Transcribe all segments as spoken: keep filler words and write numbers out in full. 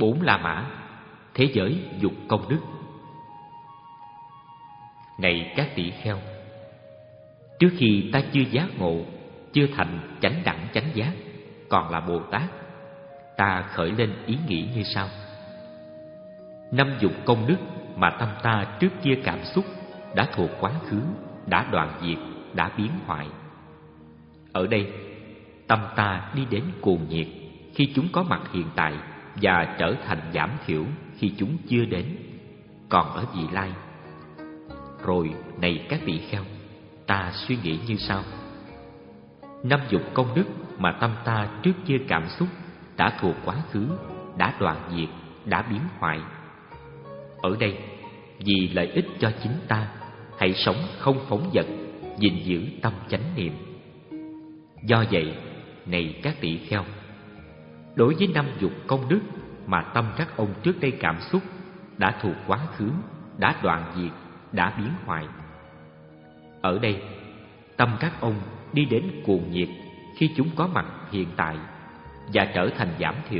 Bốn La Mã, thế giới dục công đức. Này các tỷ kheo, trước khi ta chưa giác ngộ, chưa thành chánh đẳng chánh giác, còn là Bồ Tát, ta khởi lên ý nghĩ như sau: năm dục công đức mà tâm ta trước kia cảm xúc đã thuộc quá khứ, đã đoạn diệt, đã biến hoại. Ở đây, tâm ta đi đến cuồng nhiệt khi chúng có mặt hiện tại và trở thành giảm thiểu khi chúng chưa đến, còn ở vị lai. Rồi này các vị kheo, ta suy nghĩ như sau: năm dục công đức mà tâm ta trước kia cảm xúc đã thuộc quá khứ, đã đoạn diệt, đã biến hoại. Ở đây, vì lợi ích cho chính ta, hãy sống không phóng dật, gìn giữ tâm chánh niệm. Do vậy, này các tỷ kheo, đối với năm dục công đức mà tâm các ông trước đây cảm xúc đã thuộc quá khứ, đã đoạn diệt, đã biến hoại. Ở đây, tâm các ông đi đến cuồng nhiệt khi chúng có mặt hiện tại và trở thành giảm thiểu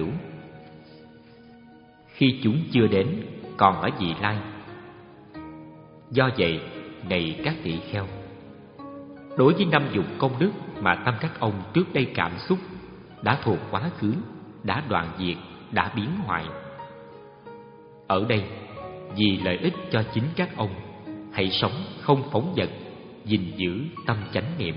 khi chúng chưa đến, còn ở vị lai. Do vậy, này các tỷ kheo, đối với năm dục công đức mà tâm các ông trước đây cảm xúc đã thuộc quá khứ, đã đoạn diệt, đã biến hoại. Ở đây, vì lợi ích cho chính các ông, hãy sống không phóng dật, gìn giữ tâm chánh niệm.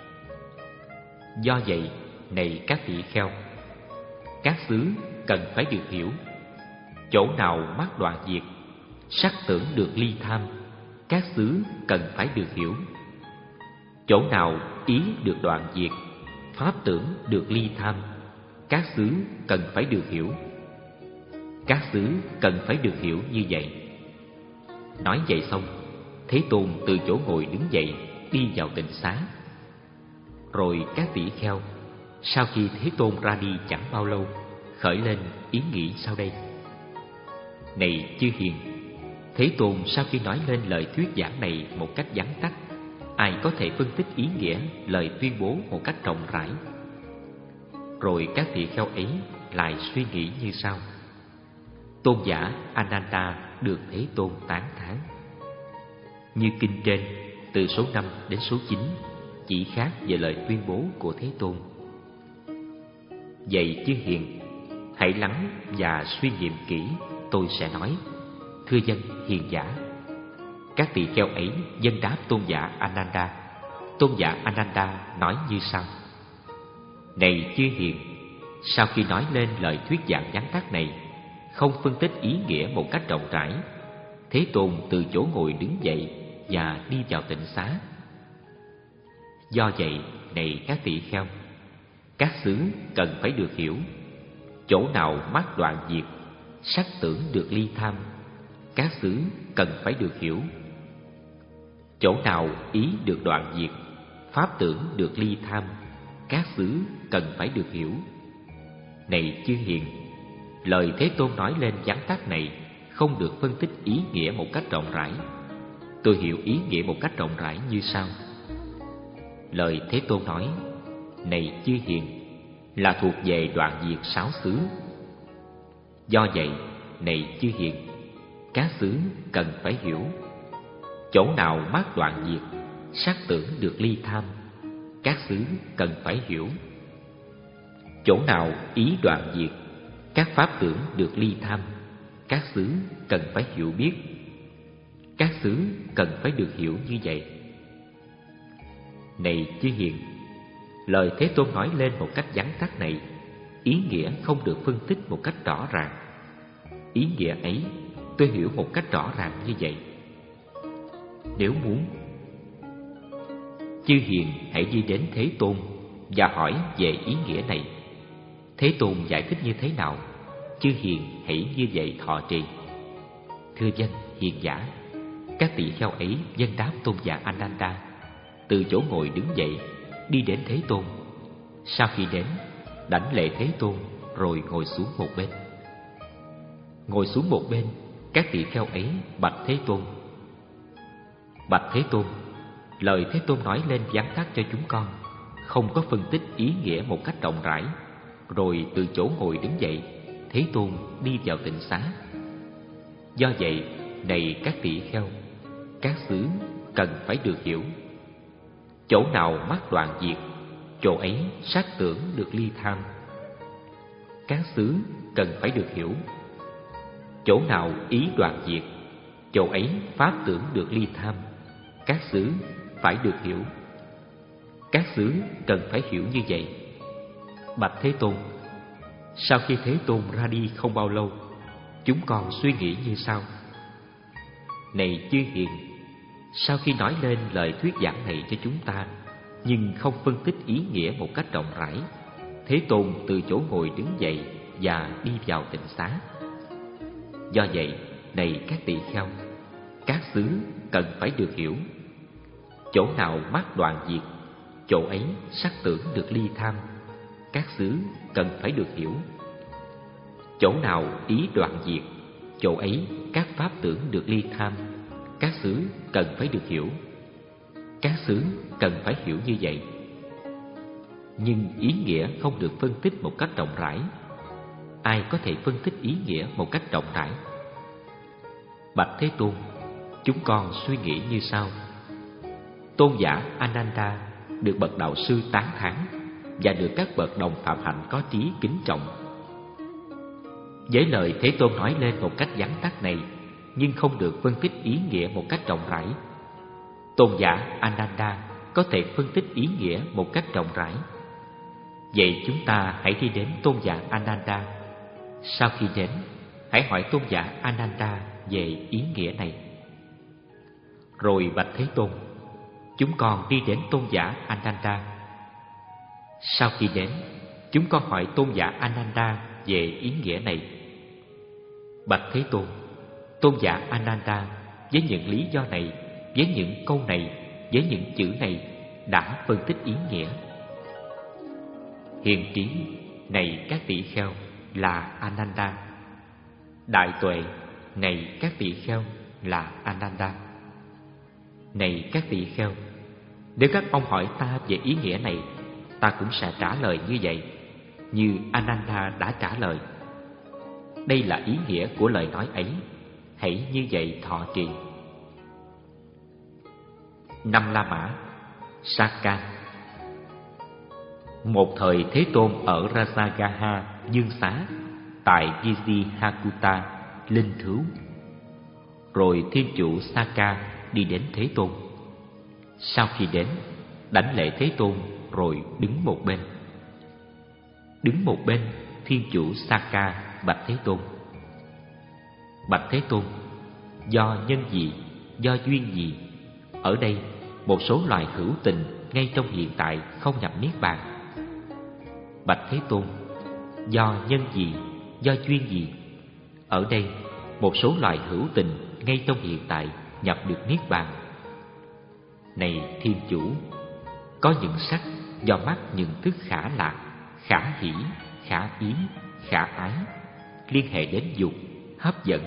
Do vậy, này các tỷ kheo, các xứ cần phải được hiểu: chỗ nào mắt đoạn diệt, sắc tưởng được ly tham, các xứ cần phải được hiểu. Chỗ nào ý được đoạn diệt, pháp tưởng được ly tham, các xứ cần phải được hiểu. Các xứ cần phải được hiểu như vậy. Nói vậy xong, Thế Tôn từ chỗ ngồi đứng dậy, đi vào tịnh xá. Rồi các tỷ kheo, sau khi Thế Tôn ra đi chẳng bao lâu, khởi lên ý nghĩ sau đây: này chư hiền, Thế Tôn sau khi nói lên lời thuyết giảng này một cách vắn tắt, ai có thể phân tích ý nghĩa lời tuyên bố một cách rộng rãi? Rồi các tỷ kheo ấy lại suy nghĩ như sau: tôn giả Ananda được Thế Tôn tán thán. Như kinh trên, từ số năm đến số chín chỉ khác về lời tuyên bố của Thế Tôn. Vậy chư hiền, hãy lắng và suy nghiệm kỹ tôi sẽ nói. Thưa dân hiền giả. Các tỳ kheo ấy dâng đáp tôn giả Ananda. Tôn giả Ananda nói như sau: này chư hiền, sau khi nói lên lời thuyết giảng vắn tắt này, không phân tích ý nghĩa một cách rộng rãi, Thế Tôn từ chỗ ngồi đứng dậy và đi vào tịnh xá. Do vậy, này các tỳ kheo, các xứ cần phải được hiểu: chỗ nào mắt đoạn diệt, sắc tưởng được ly tham, các xứ cần phải được hiểu. Chỗ nào ý được đoạn diệt, pháp tưởng được ly tham, các xứ cần phải được hiểu. Này chư hiền, lời Thế Tôn nói lên vắn tắt này không được phân tích ý nghĩa một cách rộng rãi. Tôi hiểu ý nghĩa một cách rộng rãi như sau: lời Thế Tôn nói, này chư hiền, là thuộc về đoạn diệt sáu xứ. Do vậy, này chư hiền, các xứ cần phải hiểu: chỗ nào mắt đoạn diệt, sắc tưởng được ly tham, các xứ cần phải hiểu. Chỗ nào ý đoạn diệt, các pháp tưởng được ly tham, các xứ cần phải hiểu biết. Các xứ cần phải được hiểu như vậy. Này chư hiền, lời Thế Tôn nói lên một cách vắn tắt này, ý nghĩa không được phân tích một cách rõ ràng. Ý nghĩa ấy tôi hiểu một cách rõ ràng như vậy. Nếu muốn, chư hiền hãy đi đến Thế Tôn và hỏi về ý nghĩa này. Thế Tôn giải thích như thế nào, chư hiền hãy như vậy thọ trì. Thưa danh hiền giả, các tỳ kheo ấy dâng đáp tôn giả Ananda, từ chỗ ngồi đứng dậy, đi đến Thế Tôn. Sau khi đến, đảnh lễ Thế Tôn rồi ngồi xuống một bên. Ngồi xuống một bên, các tỳ kheo ấy bạch Thế Tôn: bạch Thế Tôn, lời Thế Tôn nói lên vắn tắt cho chúng con, không có phân tích ý nghĩa một cách rộng rãi. Rồi từ chỗ ngồi đứng dậy, Thế Tôn đi vào tịnh xá. Do vậy, này các tỳ kheo, các xứ cần phải được hiểu. Chỗ nào mắt đoạn diệt, chỗ ấy sát tưởng được ly tham. Các xứ cần phải được hiểu. Chỗ nào ý đoạn diệt, chỗ ấy pháp tưởng được ly tham. Các xứ phải được hiểu. Các xứ cần phải hiểu như vậy. Bạch Thế Tôn, sau khi Thế Tôn ra đi không bao lâu, chúng con suy nghĩ như sau: này chư hiền, sau khi nói lên lời thuyết giảng này cho chúng ta, nhưng không phân tích ý nghĩa một cách rộng rãi, Thế Tôn từ chỗ ngồi đứng dậy và đi vào tịnh xá. Do vậy, này các tỳ kheo, các xứ cần phải được hiểu. Chỗ nào mắt đoạn diệt, chỗ ấy sắc tưởng được ly tham. Các xứ cần phải được hiểu. Chỗ nào ý đoạn diệt, chỗ ấy các pháp tưởng được ly tham. Các xứ cần phải được hiểu. Các xứ cần phải hiểu như vậy. Nhưng ý nghĩa không được phân tích một cách rộng rãi. Ai có thể phân tích ý nghĩa một cách rộng rãi? Bạch Thế Tôn, chúng con suy nghĩ như sau: tôn giả Ananda được bậc đạo sư tán thán và được các bậc đồng phạm hạnh có trí kính trọng. Với lời Thế Tôn nói lên một cách vắn tắt này, nhưng không được phân tích ý nghĩa một cách rộng rãi, tôn giả Ananda có thể phân tích ý nghĩa một cách rộng rãi. Vậy chúng ta hãy đi đến tôn giả Ananda. Sau khi đến, hãy hỏi tôn giả Ananda về ý nghĩa này. Rồi bạch Thế Tôn, chúng con đi đến tôn giả Ananda. Sau khi đến, chúng con hỏi tôn giả Ananda về ý nghĩa này. Bạch Thế Tôn, tôn giả Ananda với những lý do này, với những câu này, với những chữ này đã phân tích ý nghĩa. Hiền trí, này các tỷ kheo, là Ananda. Đại tuệ, này các tỷ kheo, là Ananda. Này các tỷ kheo, nếu các ông hỏi ta về ý nghĩa này, ta cũng sẽ trả lời như vậy, như Ananda đã trả lời. Đây là ý nghĩa của lời nói ấy, hãy như vậy thọ trì. Năm La Mã, Saka. Một thời Thế Tôn ở Rajagaha Dương Xá tại Vizihakuta Linh Thứu. Rồi thiên chủ Saka đi đến Thế Tôn. Sau khi đến, đảnh lễ Thế Tôn rồi đứng một bên. Đứng một bên, thiên chủ Saka bạch Thế Tôn: bạch Thế Tôn, do nhân gì, do duyên gì, ở đây một số loài hữu tình ngay trong hiện tại không nhập niết bàn? Bạch Thế Tôn, do nhân gì, do duyên gì, ở đây một số loài hữu tình ngay trong hiện tại nhập được niết bàn? Này thiên chủ, có những sắc do mắt nhận thức khả lạc, khả hỷ, khả ý, khả ái, liên hệ đến dục, hấp dẫn.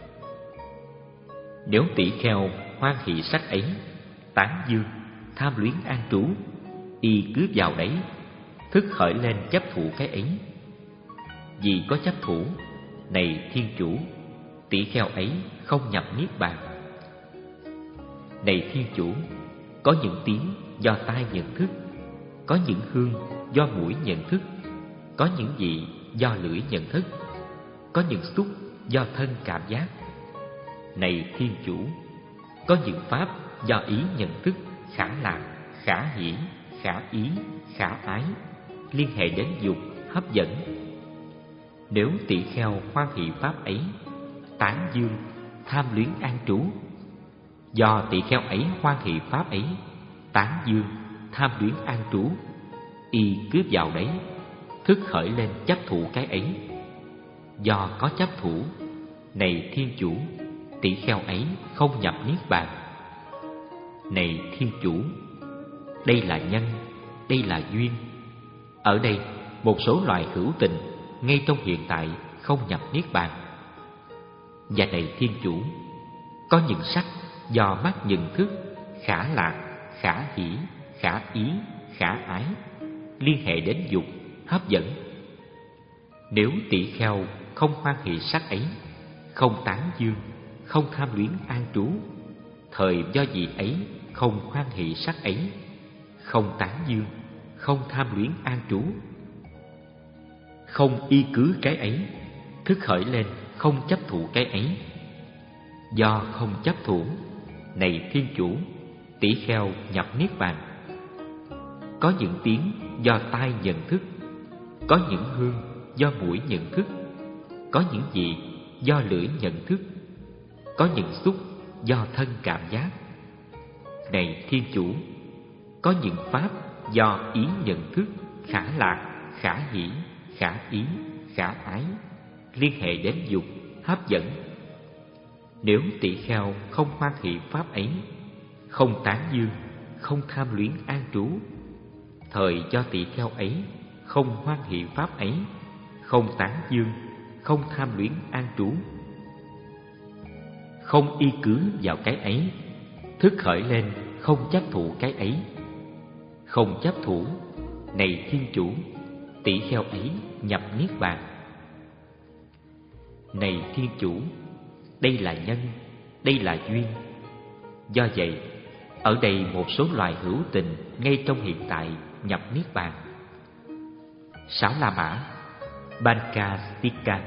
Nếu tỷ kheo hoan hỷ sắc ấy, tán dương, tham luyến an trú, y cứ vào đấy, thức khởi lên chấp thủ cái ấy. Vì có chấp thủ, này thiên chủ, tỷ kheo ấy không nhập niết bàn. Này thiên chủ, có những tiếng do tai nhận thức, có những hương do mũi nhận thức, có những vị do lưỡi nhận thức, có những xúc do thân cảm giác. Này thiên chủ, có những pháp do ý nhận thức khả lạc, khả hỷ, khả ý, khả ái, liên hệ đến dục, hấp dẫn. Nếu tỷ kheo hoan hỷ pháp ấy, tán dương, tham luyến an trú, do tỷ kheo ấy hoan hỷ pháp ấy, tán dương, tham luyến an trú, y cứ vào đấy, thức khởi lên chấp thủ cái ấy. Do có chấp thủ, này thiên chủ, tỷ kheo ấy không nhập niết bàn. Này thiên chủ, đây là nhân, đây là duyên. Ở đây một số loài hữu tình ngay trong hiện tại không nhập niết bàn. Và này thiên chủ, có những sắc do mắt nhận thức khả lạc, khả hỷ, khả ý, khả ái, liên hệ đến dục, hấp dẫn. Nếu tỷ kheo không hoan hỷ sắc ấy, không tán dương, không tham luyến an trú. Thời do vị ấy không hoan hỷ sắc ấy, không tán dương, không tham luyến an trú, không y cứ cái ấy, thức khởi lên không chấp thụ cái ấy. Do không chấp thủ, này Thiên Chủ, tỷ kheo nhập niết bàn. Có những tiếng do tai nhận thức, có những hương do mũi nhận thức, có những vị do lưỡi nhận thức, có những xúc do thân cảm giác. Này Thiên Chủ, có những pháp do ý nhận thức, khả lạc, khả hỷ, khả ý, khả ái, liên hệ đến dục, hấp dẫn. Nếu tỷ kheo không hoan hỷ pháp ấy, không tán dương, không tham luyến an trú, thời do tỷ kheo ấy không hoan hỷ pháp ấy, không tán dương, không tham luyến an trú, không y cứ vào cái ấy, thức khởi lên không chấp thụ cái ấy. Không chấp thủ, này Thiên Chủ, tỷ kheo ấy nhập niết bàn. Này Thiên Chủ, đây là nhân, đây là duyên. Do vậy, ở đây một số loài hữu tình ngay trong hiện tại nhập niết bàn. Sáu La Mã, Bankastika.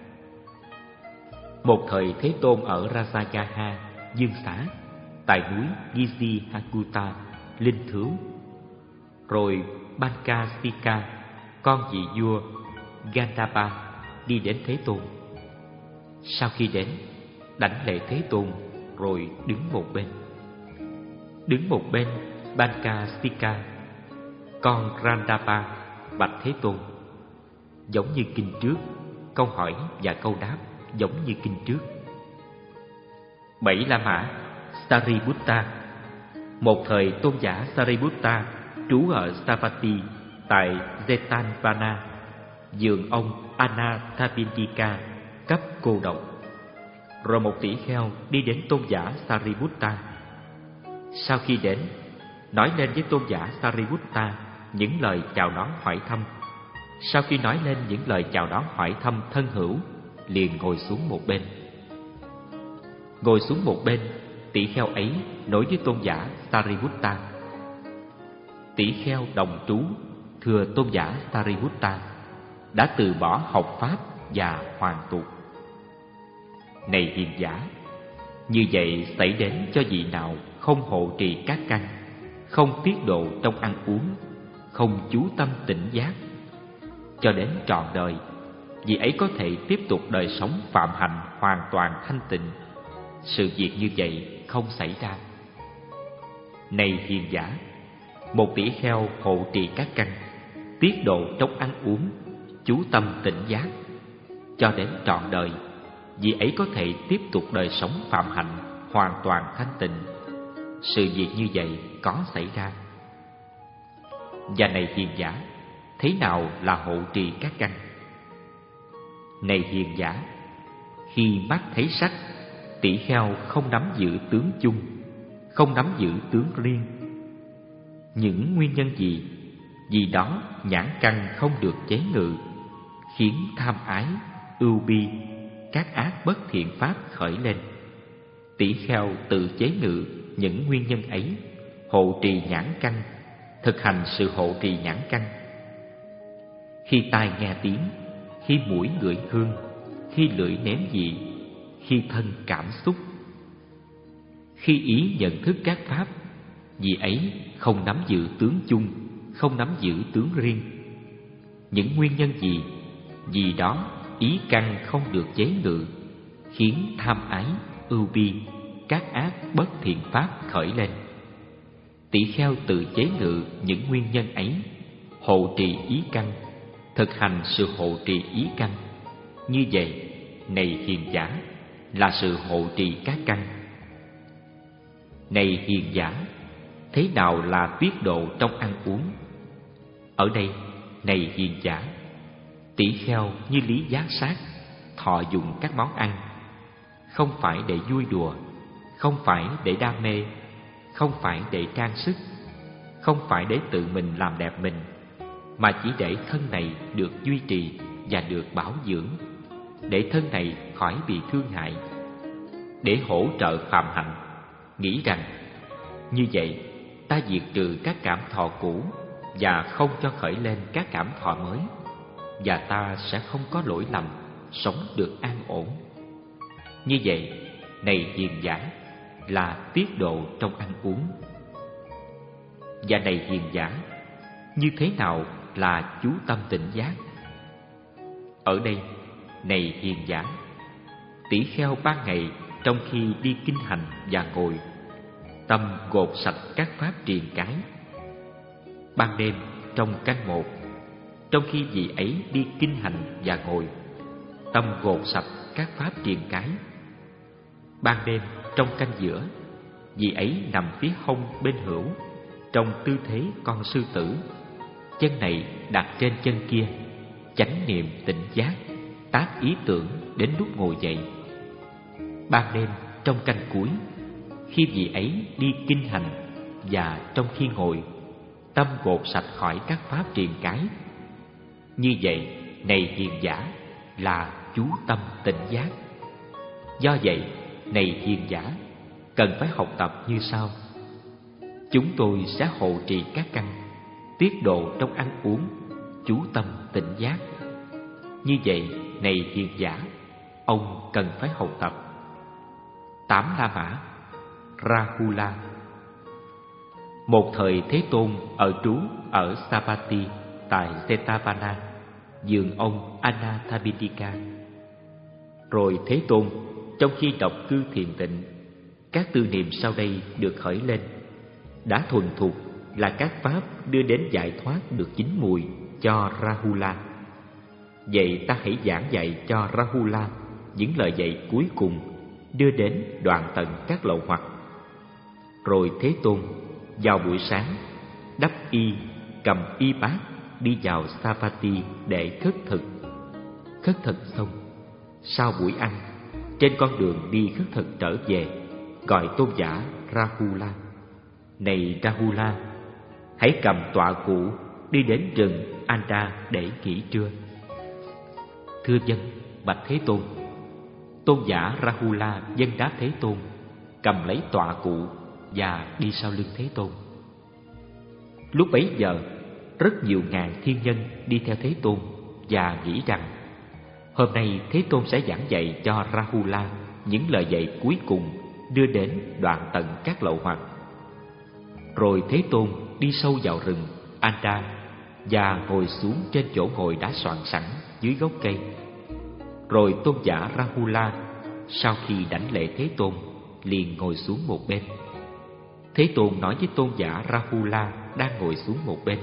Một thời Thế Tôn ở Rajagaha, Dương Xá, tại núi Gisihakuta, Linh Thứu. Rồi Bankastika, con vị vua Gandhapa, đi đến Thế Tôn. Sau khi đến, đảnh lễ Thế Tôn, rồi đứng một bên. Đứng một bên, Bankastika, con Gandhapa, bạch Thế Tôn. Giống như kinh trước, câu hỏi và câu đáp giống như kinh trước. Bảy La Mã, Sariputta. Một thời Tôn giả Sariputta trú ở Savatthi tại Jetanvana, vườn ông Anathapindika, cấp cô độc. Rồi một tỷ kheo đi đến Tôn giả Sariputta. Sau khi đến, nói lên với Tôn giả Sariputta những lời chào đón hỏi thăm. Sau khi nói lên những lời chào đón hỏi thăm thân hữu, liền ngồi xuống một bên. Ngồi xuống một bên, tỷ kheo ấy nói với Tôn giả Sariputta: tỷ kheo đồng trú thưa Tôn giả Sariputta đã từ bỏ học pháp và hoàn tục. Này hiền giả, như vậy xảy đến cho vị nào không hộ trì các căn, không tiết độ trong ăn uống, không chú tâm tỉnh giác, cho đến trọn đời, vị ấy có thể tiếp tục đời sống phạm hạnh hoàn toàn thanh tịnh. Sự việc như vậy không xảy ra. Này hiền giả, một tỷ kheo hộ trì các căn, tiết độ trong ăn uống, chú tâm tỉnh giác, cho đến trọn đời, vị ấy có thể tiếp tục đời sống phạm hạnh hoàn toàn thanh tịnh. Sự việc như vậy có xảy ra. Và này hiền giả, thế nào là hộ trì các căn? Này hiền giả, khi mắt thấy sắc, tỷ kheo không nắm giữ tướng chung, không nắm giữ tướng riêng. Những nguyên nhân gì? Vì đó nhãn căn không được chế ngự, khiến tham ái, ưu bi, các ác bất thiện pháp khởi lên. Tỷ kheo tự chế ngự những nguyên nhân ấy, hộ trì nhãn căn, thực hành sự hộ trì nhãn căn. Khi tai nghe tiếng, khi mũi ngửi hương, khi lưỡi nếm vị, khi thân cảm xúc, khi ý nhận thức các pháp, vì ấy không nắm giữ tướng chung, không nắm giữ tướng riêng. Những nguyên nhân gì? Vì đó ý căn không được chế ngự, khiến tham ái, ưu bi, các ác bất thiện pháp khởi lên. Tỷ kheo tự chế ngự những nguyên nhân ấy, hộ trì ý căn, thực hành sự hộ trì ý căn. Như vậy, này hiền giả, là sự hộ trì các căn. Này hiền giả, thế nào là tiết độ trong ăn uống? Ở đây, này hiền giả, tỷ kheo như lý giác sát, thọ dụng các món ăn, không phải để vui đùa, không phải để đam mê, không phải để trang sức, không phải để tự mình làm đẹp mình, mà chỉ để thân này được duy trì và được bảo dưỡng. để thân này khỏi bị thương hại, để hỗ trợ phạm hạnh, nghĩ rằng như vậy ta diệt trừ các cảm thọ cũ và không cho khởi lên các cảm thọ mới, và ta sẽ không có lỗi lầm, sống được an ổn. Như vậy, này hiền giả, là tiết độ trong ăn uống. Và này hiền giả, như thế nào là chú tâm tỉnh giác? Ở đây, này hiền giả, tỷ kheo ban ngày trong khi đi kinh hành và ngồi, tâm gột sạch các pháp triền cái. Ban đêm trong canh một, trong khi vị ấy đi kinh hành và ngồi, tâm gột sạch các pháp triền cái. Ban đêm trong canh giữa, vị ấy nằm phía hông bên hữu, trong tư thế con sư tử, chân này đặt trên chân kia, chánh niệm tỉnh giác, tác ý tưởng đến lúc ngồi dậy. Ban đêm trong canh cuối, khi vị ấy đi kinh hành và trong khi ngồi, tâm gột sạch khỏi các pháp triền cái. Như vậy, này hiền giả, là chú tâm tỉnh giác. Do vậy, này hiền giả, cần phải học tập như sau. Chúng tôi sẽ hộ trì các căn, tiết độ trong ăn uống, chú tâm tỉnh giác. Như vậy, này hiền giả, ông cần phải học tập. Tám La Mã, Rahula. Một thời Thế Tôn ở trú ở Savatthi tại Setavana, vườn ông Anathapindika. Rồi Thế Tôn trong khi đọc cư thiền tịnh, các tư niệm sau đây được khởi lên, đã thuần thục là các pháp đưa đến giải thoát được chín mùi cho Rahula. Vậy ta hãy giảng dạy cho Rahula những lời dạy cuối cùng đưa đến đoạn tận các lậu hoặc. Rồi Thế Tôn vào buổi sáng đắp y, cầm y bát đi vào Savatthi để khất thực. Khất thực xong, sau buổi ăn, trên con đường đi khất thực trở về, gọi tôn giả Rahula. Này Rahula, hãy cầm tọa cụ đi đến rừng Anda để nghỉ trưa. Thưa dân, bạch Thế Tôn. Tôn giả Rahula vâng đáp Thế Tôn, cầm lấy tọa cụ và đi sau lưng Thế Tôn. Lúc bấy giờ, rất nhiều ngàn thiên nhân đi theo Thế Tôn và nghĩ rằng hôm nay Thế Tôn sẽ giảng dạy cho Rahula những lời dạy cuối cùng đưa đến đoạn tận các lậu hoặc. Rồi Thế Tôn đi sâu vào rừng Anda và ngồi xuống trên chỗ ngồi đã soạn sẵn dưới gốc cây. Rồi tôn giả Rahula sau khi đảnh lễ Thế Tôn liền ngồi xuống một bên. Thế Tôn nói với tôn giả Rahula đang ngồi xuống một bên: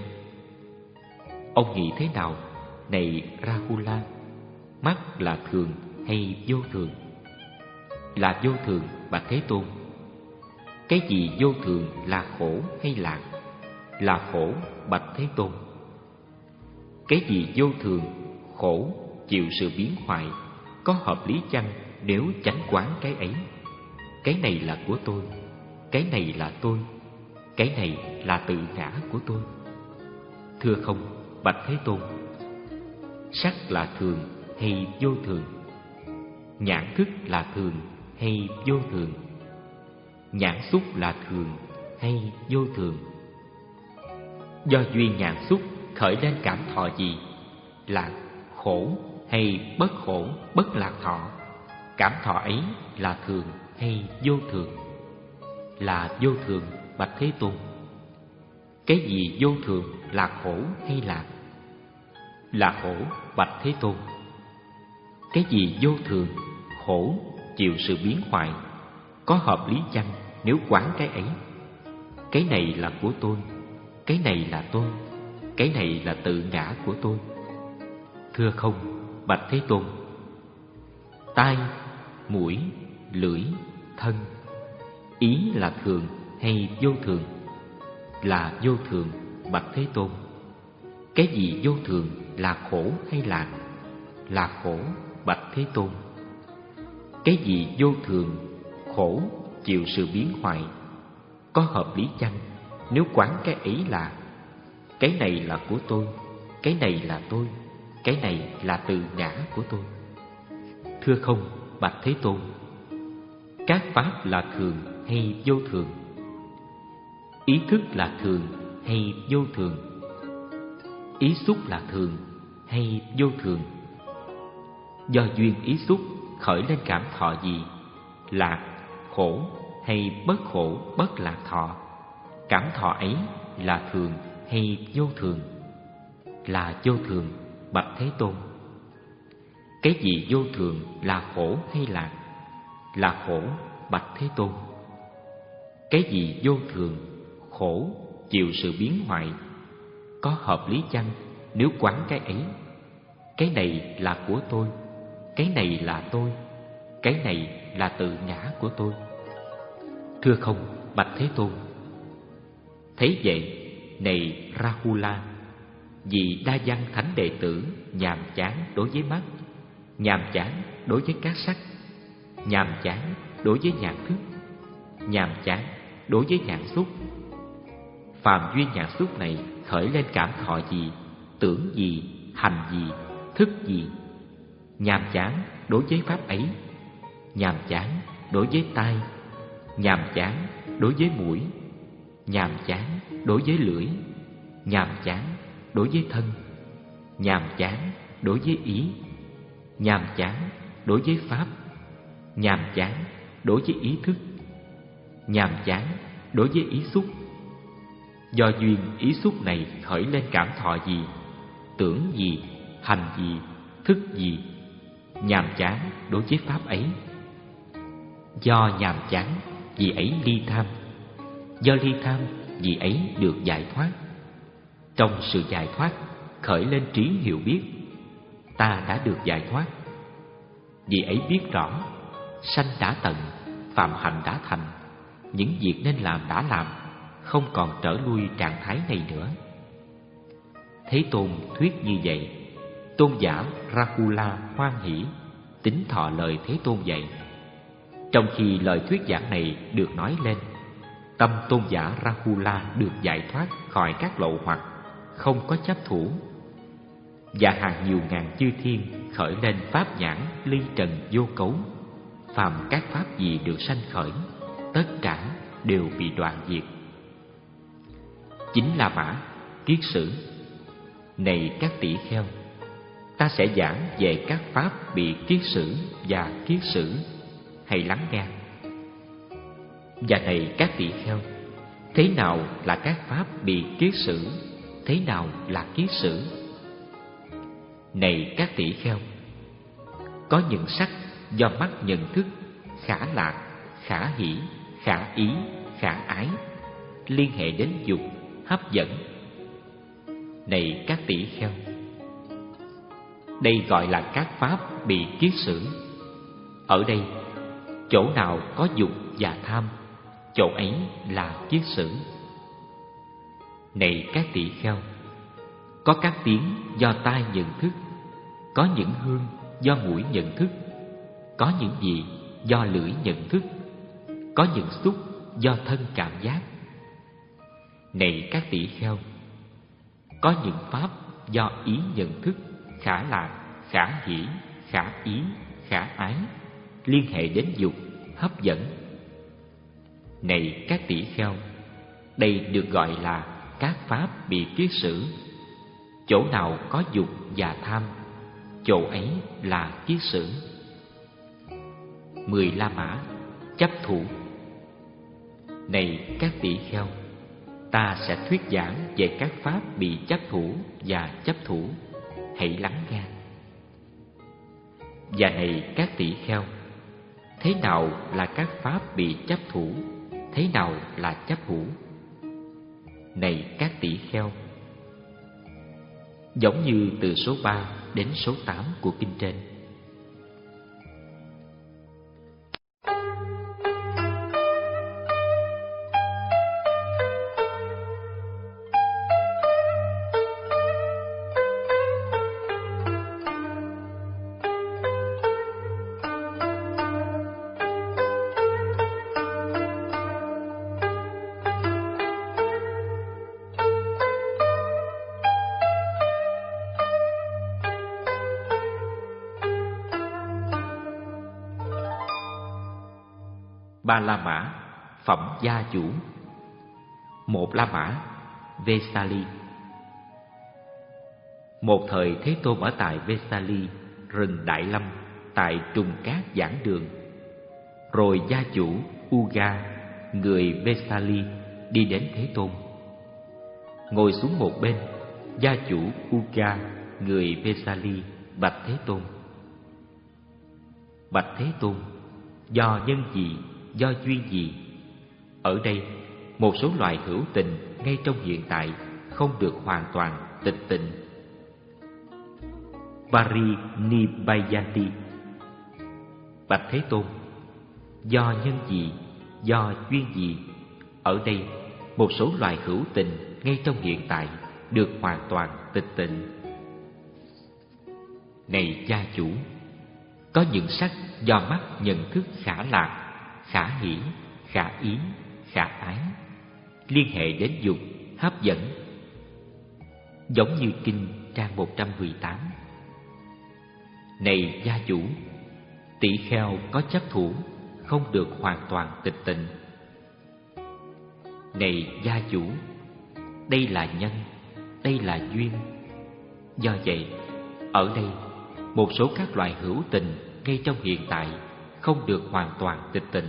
Ông nghĩ thế nào, này Rahula? Mắt là thường hay vô thường? Là vô thường, bạch Thế Tôn. Cái gì vô thường, là khổ hay lạc? Là khổ, bạch Thế Tôn. Cái gì vô thường, khổ, chịu sự biến hoại, có hợp lý chăng nếu chánh quán cái ấy? Cái này là của tôi, cái này là tôi, cái này là tự ngã của tôi. Thưa không, bạch Thế Tôn. Sắc là thường hay vô thường? Nhãn thức là thường hay vô thường? Nhãn xúc là thường hay vô thường? Do duyên nhãn xúc khởi lên cảm thọ gì? Lạc, khổ hay bất khổ, bất lạc thọ? Cảm thọ ấy là thường hay vô thường? Là vô thường, bạch Thế Tôn. Cái gì vô thường, là khổ hay lạc? Là khổ, bạch Thế Tôn. Cái gì vô thường, khổ, chịu sự biến hoại, có hợp lý chăng nếu quán cái ấy? Cái này là của tôi, cái này là tôi, cái này là tự ngã của tôi. Thưa không, bạch Thế Tôn. Tai, mũi, lưỡi, thân, ý là thường hay vô thường? Là vô thường, bạch Thế Tôn. Cái gì vô thường, là khổ hay lạc? Là khổ, bạch Thế Tôn. Cái gì vô thường, khổ, chịu sự biến hoại, có hợp lý chăng nếu quán cái ấy là cái này là của tôi, cái này là tôi, cái này là tự ngã của tôi? Thưa không, bạch Thế Tôn. Các pháp là thường hay vô thường? Ý thức là thường hay vô thường? Ý xúc là thường hay vô thường? Do duyên ý xúc khởi lên cảm thọ gì? Lạc, khổ hay bất khổ bất lạc thọ? Cảm thọ ấy là thường hay vô thường? Là vô thường, bạch Thế Tôn. Cái gì vô thường là khổ hay lạc? Là khổ, bạch Thế Tôn. Cái gì vô thường, khổ, chịu sự biến hoại? Có hợp lý chăng nếu quán cái ấy? Cái này là của tôi, cái này là tôi, cái này là tự ngã của tôi. Thưa không, bạch Thế Tôn. Thấy vậy, này Rahula, vì đa văn thánh đệ tử nhàm chán đối với mắt, nhàm chán đối với các sắc, nhàm chán đối với nhãn thức, nhàm chán đối với nhãn xúc. Phàm duyên nhãn xúc này khởi lên cảm thọ gì, tưởng gì, hành gì, thức gì? Nhàm chán đối với pháp ấy, nhàm chán đối với tai, nhàm chán đối với mũi, nhàm chán đối với lưỡi, nhàm chán đối với thân, nhàm chán đối với ý, nhàm chán đối với pháp, nhàm chán đối với ý thức, nhàm chán đối với ý xúc. Do duyên ý xúc này khởi lên cảm thọ gì, tưởng gì, hành gì, thức gì? Nhàm chán đối với pháp ấy. Do nhàm chán, vì ấy ly tham. Do ly tham, vì ấy được giải thoát. Trong sự giải thoát khởi lên trí hiểu biết, ta đã được giải thoát. Vì ấy biết rõ, sanh đã tận, phạm hạnh đã thành, những việc nên làm đã làm, không còn trở lui trạng thái này nữa. Thế Tôn thuyết như vậy, tôn giả Rahula hoan hỷ, tín thọ lời Thế Tôn dạy. Trong khi lời thuyết giảng này được nói lên, tâm tôn giả Rahula được giải thoát khỏi các lậu hoặc, không có chấp thủ. Và hàng nhiều ngàn chư thiên khởi lên pháp nhãn ly trần vô cấu. Phàm các pháp gì được sanh khởi, tất cả đều bị đoạn diệt. Chính là mã, kiết sử. Này các tỷ kheo, ta sẽ giảng về các pháp bị kiết sử và kiết sử, hãy lắng nghe. Và này các tỷ kheo, thế nào là các pháp bị kiết sử, thế nào là kiết sử? Này các tỷ kheo, có những sắc do mắt nhận thức, khả lạc, khả hỷ, khả ý, khả ái, liên hệ đến dục, hấp dẫn. Này các tỷ kheo, đây gọi là các pháp bị kiết sử. Ở đây, chỗ nào có dục và tham, chỗ ấy là kiết sử. Này các tỷ kheo, có các tiếng do tai nhận thức, có những hương do mũi nhận thức, có những gì do lưỡi nhận thức, có những xúc do thân cảm giác. Này các tỷ kheo, có những pháp do ý nhận thức, khả lạc, khả hỷ, khả ý, khả ái, liên hệ đến dục, hấp dẫn. Này các tỷ kheo, đây được gọi là các pháp bị kiết sử. Chỗ nào có dục và tham, chỗ ấy là kiết sử. Mười La Mã, chấp thủ. Này các tỷ kheo, ta sẽ thuyết giảng về các pháp bị chấp thủ và chấp thủ, hãy lắng nghe. Và này các tỷ kheo, thế nào là các pháp bị chấp thủ, thế nào là chấp thủ? Này các tỷ kheo, giống như từ số ba đến số tám của kinh trên. Ba La Mã, phẩm gia chủ. Một La Mã, Vesali. Một thời Thế Tôn ở tại Vesali, rừng Đại Lâm, tại Trùng Cát giảng đường. Rồi gia chủ Uga, người Vesali, đi đến Thế Tôn. Ngồi xuống một bên, gia chủ Uga, người Vesali, bạch Thế Tôn: Bạch Thế Tôn, do nhân gì, do duyên gì, ở đây một số loài hữu tình ngay trong hiện tại không được hoàn toàn tịch tịnh. Parinibbāyanti. Bạch Thế Tôn, do nhân gì, do duyên gì, ở đây một số loài hữu tình ngay trong hiện tại được hoàn toàn tịch tịnh. Này gia chủ, có những sắc do mắt nhận thức khả lạc, khả hỷ, khả ý, khả ái, liên hệ đến dục, hấp dẫn. Giống như kinh trang một trăm mười tám. Này gia chủ, tỷ kheo có chấp thủ không được hoàn toàn tịch tịnh. Này gia chủ, đây là nhân, đây là duyên. Do vậy, ở đây một số các loài hữu tình ngay trong hiện tại không được hoàn toàn tịch tịnh.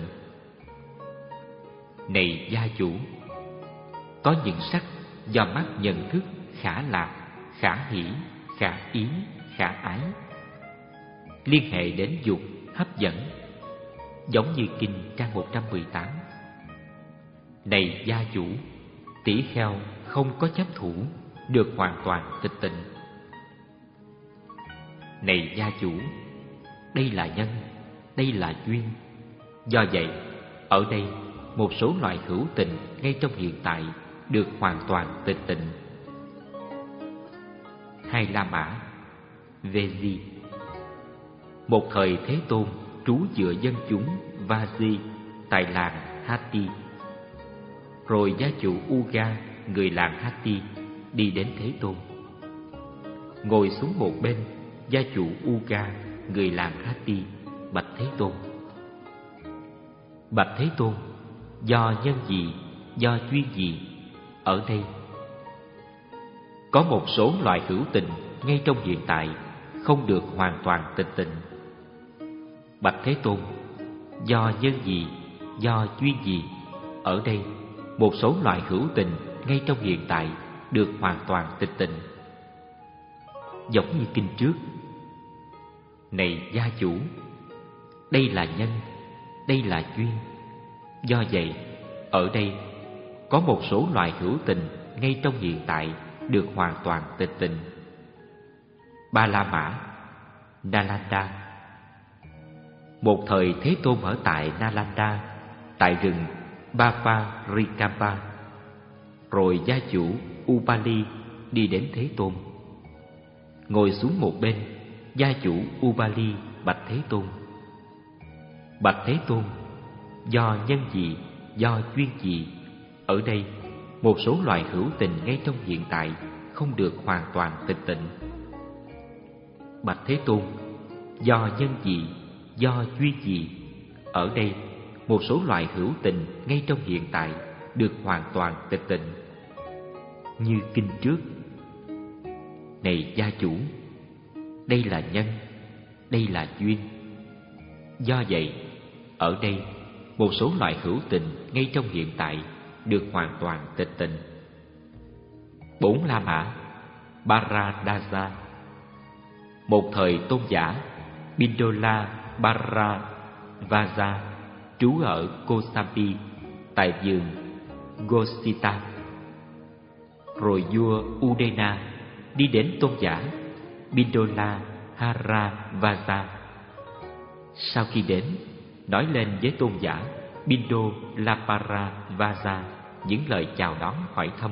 Này gia chủ, có những sắc do mắt nhận thức khả lạc, khả hỷ, khả ý, khả ái, liên hệ đến dục, hấp dẫn. Giống như kinh trang một trăm mười tám. Này gia chủ, tỷ kheo không có chấp thủ được hoàn toàn tịch tịnh. Này gia chủ, đây là nhân, đây là duyên. Do vậy, ở đây một số loài hữu tình ngay trong hiện tại được hoàn toàn tịch tịnh. Hai La Mã, Veji. Một thời Thế Tôn trú dựa dân chúng Vaji tại làng Hatti. Rồi gia chủ Uga, người làng Hatti, đi đến Thế Tôn. Ngồi xuống một bên, gia chủ Uga, người làng Hatti, bạch Thế Tôn: Bạch Thế Tôn, do nhân gì, do duyên gì, ở đây có một số loài hữu tình ngay trong hiện tại không được hoàn toàn tịch tịnh. Bạch Thế Tôn, do nhân gì, do duyên gì, ở đây một số loài hữu tình ngay trong hiện tại được hoàn toàn tịch tịnh. Giống như kinh trước. Này gia chủ, đây là nhân, đây là duyên. Do vậy, ở đây có một số loài hữu tình ngay trong hiện tại được hoàn toàn tịch tịnh. Ba La Mã, Nalanda. Một thời Thế Tôn ở tại Nalanda, tại rừng Baparikapa. Rồi gia chủ Upali đi đến Thế Tôn. Ngồi xuống một bên, gia chủ Upali bạch Thế Tôn: Bạch Thế Tôn, do nhân gì, do duyên gì, ở đây một số loài hữu tình ngay trong hiện tại không được hoàn toàn tịch tịnh. Bạch Thế Tôn, do nhân gì, do duyên gì, ở đây một số loài hữu tình ngay trong hiện tại được hoàn toàn tịch tịnh. Như kinh trước. Này gia chủ, đây là nhân, đây là duyên. Do vậy, ở đây một số loài hữu tình ngay trong hiện tại được hoàn toàn tịch tịnh. Bốn La Mã, Bharadaja. Một thời tôn giả Pindola Bharavaja trú ở Kosambi tại vườn Gosita. Rồi vua Udena đi đến tôn giả Pindola Haravaja. Sau khi đến, nói lên với tôn giả Pindolapāravaja những lời chào đón hỏi thăm.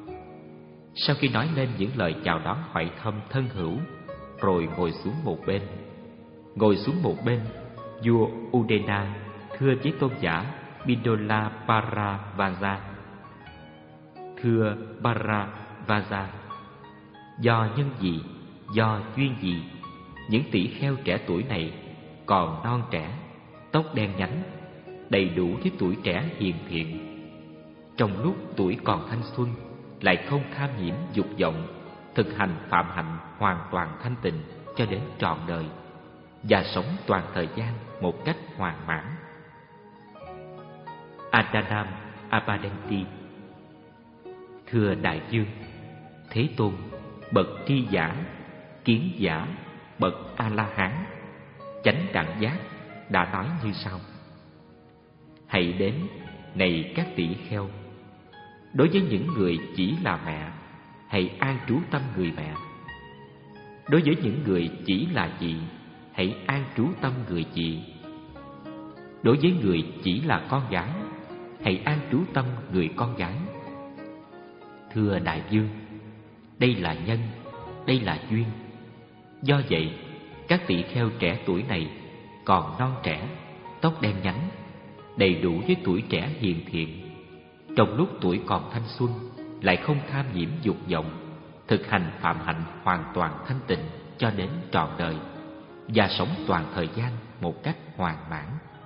Sau khi nói lên những lời chào đón hỏi thăm thân hữu, rồi ngồi xuống một bên. Ngồi xuống một bên, vua Udena thưa với tôn giả Pindolapāravaja: Thưa Bharavaja, do nhân gì, do duyên gì, những tỷ kheo trẻ tuổi này còn non trẻ, tóc đen nhánh, đầy đủ với tuổi trẻ hiền thiện. Trong lúc tuổi còn thanh xuân, lại không tham nhiễm dục vọng, thực hành phạm hạnh hoàn toàn thanh tịnh cho đến trọn đời, và sống toàn thời gian một cách hoàn mãn. Adanam Apadenti. Thưa đại vương, Thế Tôn, bậc tri giả, kiến giả, bậc A La Hán, chánh đẳng giác đã nói như sau: hãy đến, này các tỷ kheo, đối với những người chỉ là mẹ, hãy an trú tâm người mẹ. Đối với những người chỉ là chị, hãy an trú tâm người chị. Đối với người chỉ là con gái, hãy an trú tâm người con gái. Thưa đại vương, đây là nhân, đây là duyên. Do vậy, các tỷ kheo trẻ tuổi này còn non trẻ, tóc đen nhánh, đầy đủ với tuổi trẻ hiền thiện. Trong lúc tuổi còn thanh xuân, lại không tham nhiễm dục vọng, thực hành phạm hạnh hoàn toàn thanh tịnh cho đến trọn đời, và sống toàn thời gian một cách hoàn mãn.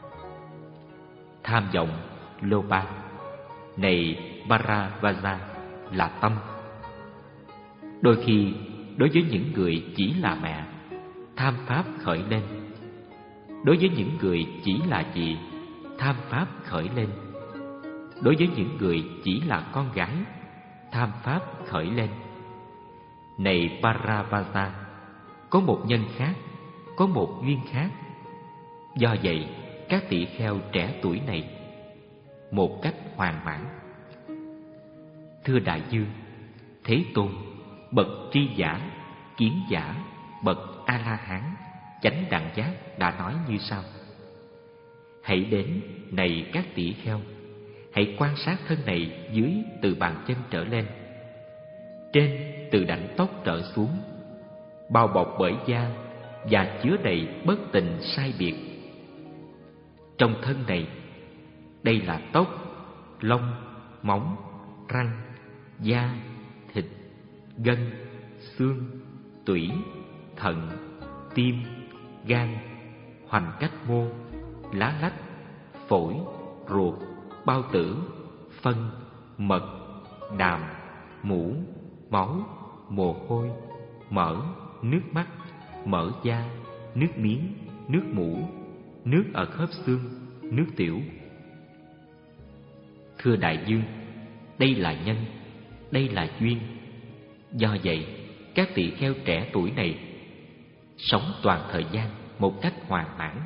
Tham vọng Lopa. Này Paravaja, là tâm. Đôi khi, đối với những người chỉ là mẹ, tham pháp khởi lên. Đối với những người chỉ là chị, tham pháp khởi lên. Đối với những người chỉ là con gái, tham pháp khởi lên. Này Paravaja, có một nhân khác, có một duyên khác. Do vậy, các tỷ kheo trẻ tuổi này một cách hoàn mãn. Thưa đại vương, Thế Tôn, bậc tri giả, kiến giả, bậc A La Hán, chánh đẳng giác đã nói như sau: hãy đến, này các tỷ kheo, hãy quan sát thân này dưới từ bàn chân trở lên, trên từ đảnh tóc trở xuống, bao bọc bởi da và chứa đầy bất tình sai biệt. Trong thân này, đây là tóc, lông, móng, răng, da, thịt, gân, xương, tủy, thận, tim, gan, hoành cách mô, lá lách, phổi, ruột, bao tử, phân, mật, đàm, mũ, máu, mồ hôi, mỡ, nước mắt, mỡ da, nước miếng, nước mũ, nước ở khớp xương, nước tiểu. Thưa đại vương, đây là nhân, đây là duyên. Do vậy, các tỷ kheo trẻ tuổi này sống toàn thời gian một cách hoàn mãn.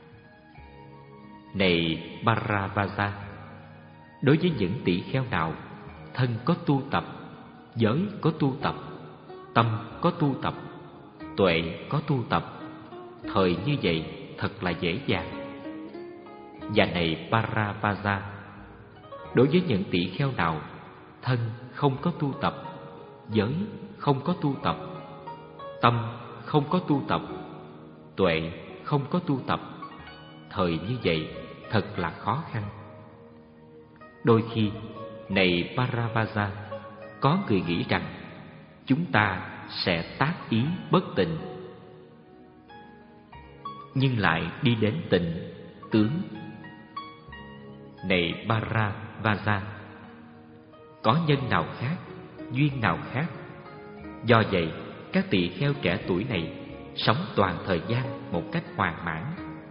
Này Paravaja, đối với những tỷ kheo nào thân có tu tập, giới có tu tập, tâm có tu tập, tuệ có tu tập, thời như vậy thật là dễ dàng. Và này Paravaja, đối với những tỷ kheo nào thân không có tu tập, giới không có tu tập, tâm không có tu tập, tuệ không có tu tập, thời như vậy thật là khó khăn. Đôi khi, này Paravaja, có người nghĩ rằng chúng ta sẽ tác ý bất tịnh, nhưng lại đi đến tịnh tướng. Này Paravaja, có nhân nào khác, duyên nào khác. Do vậy, các tỳ kheo trẻ tuổi này sống toàn thời gian một cách hoàn mãn.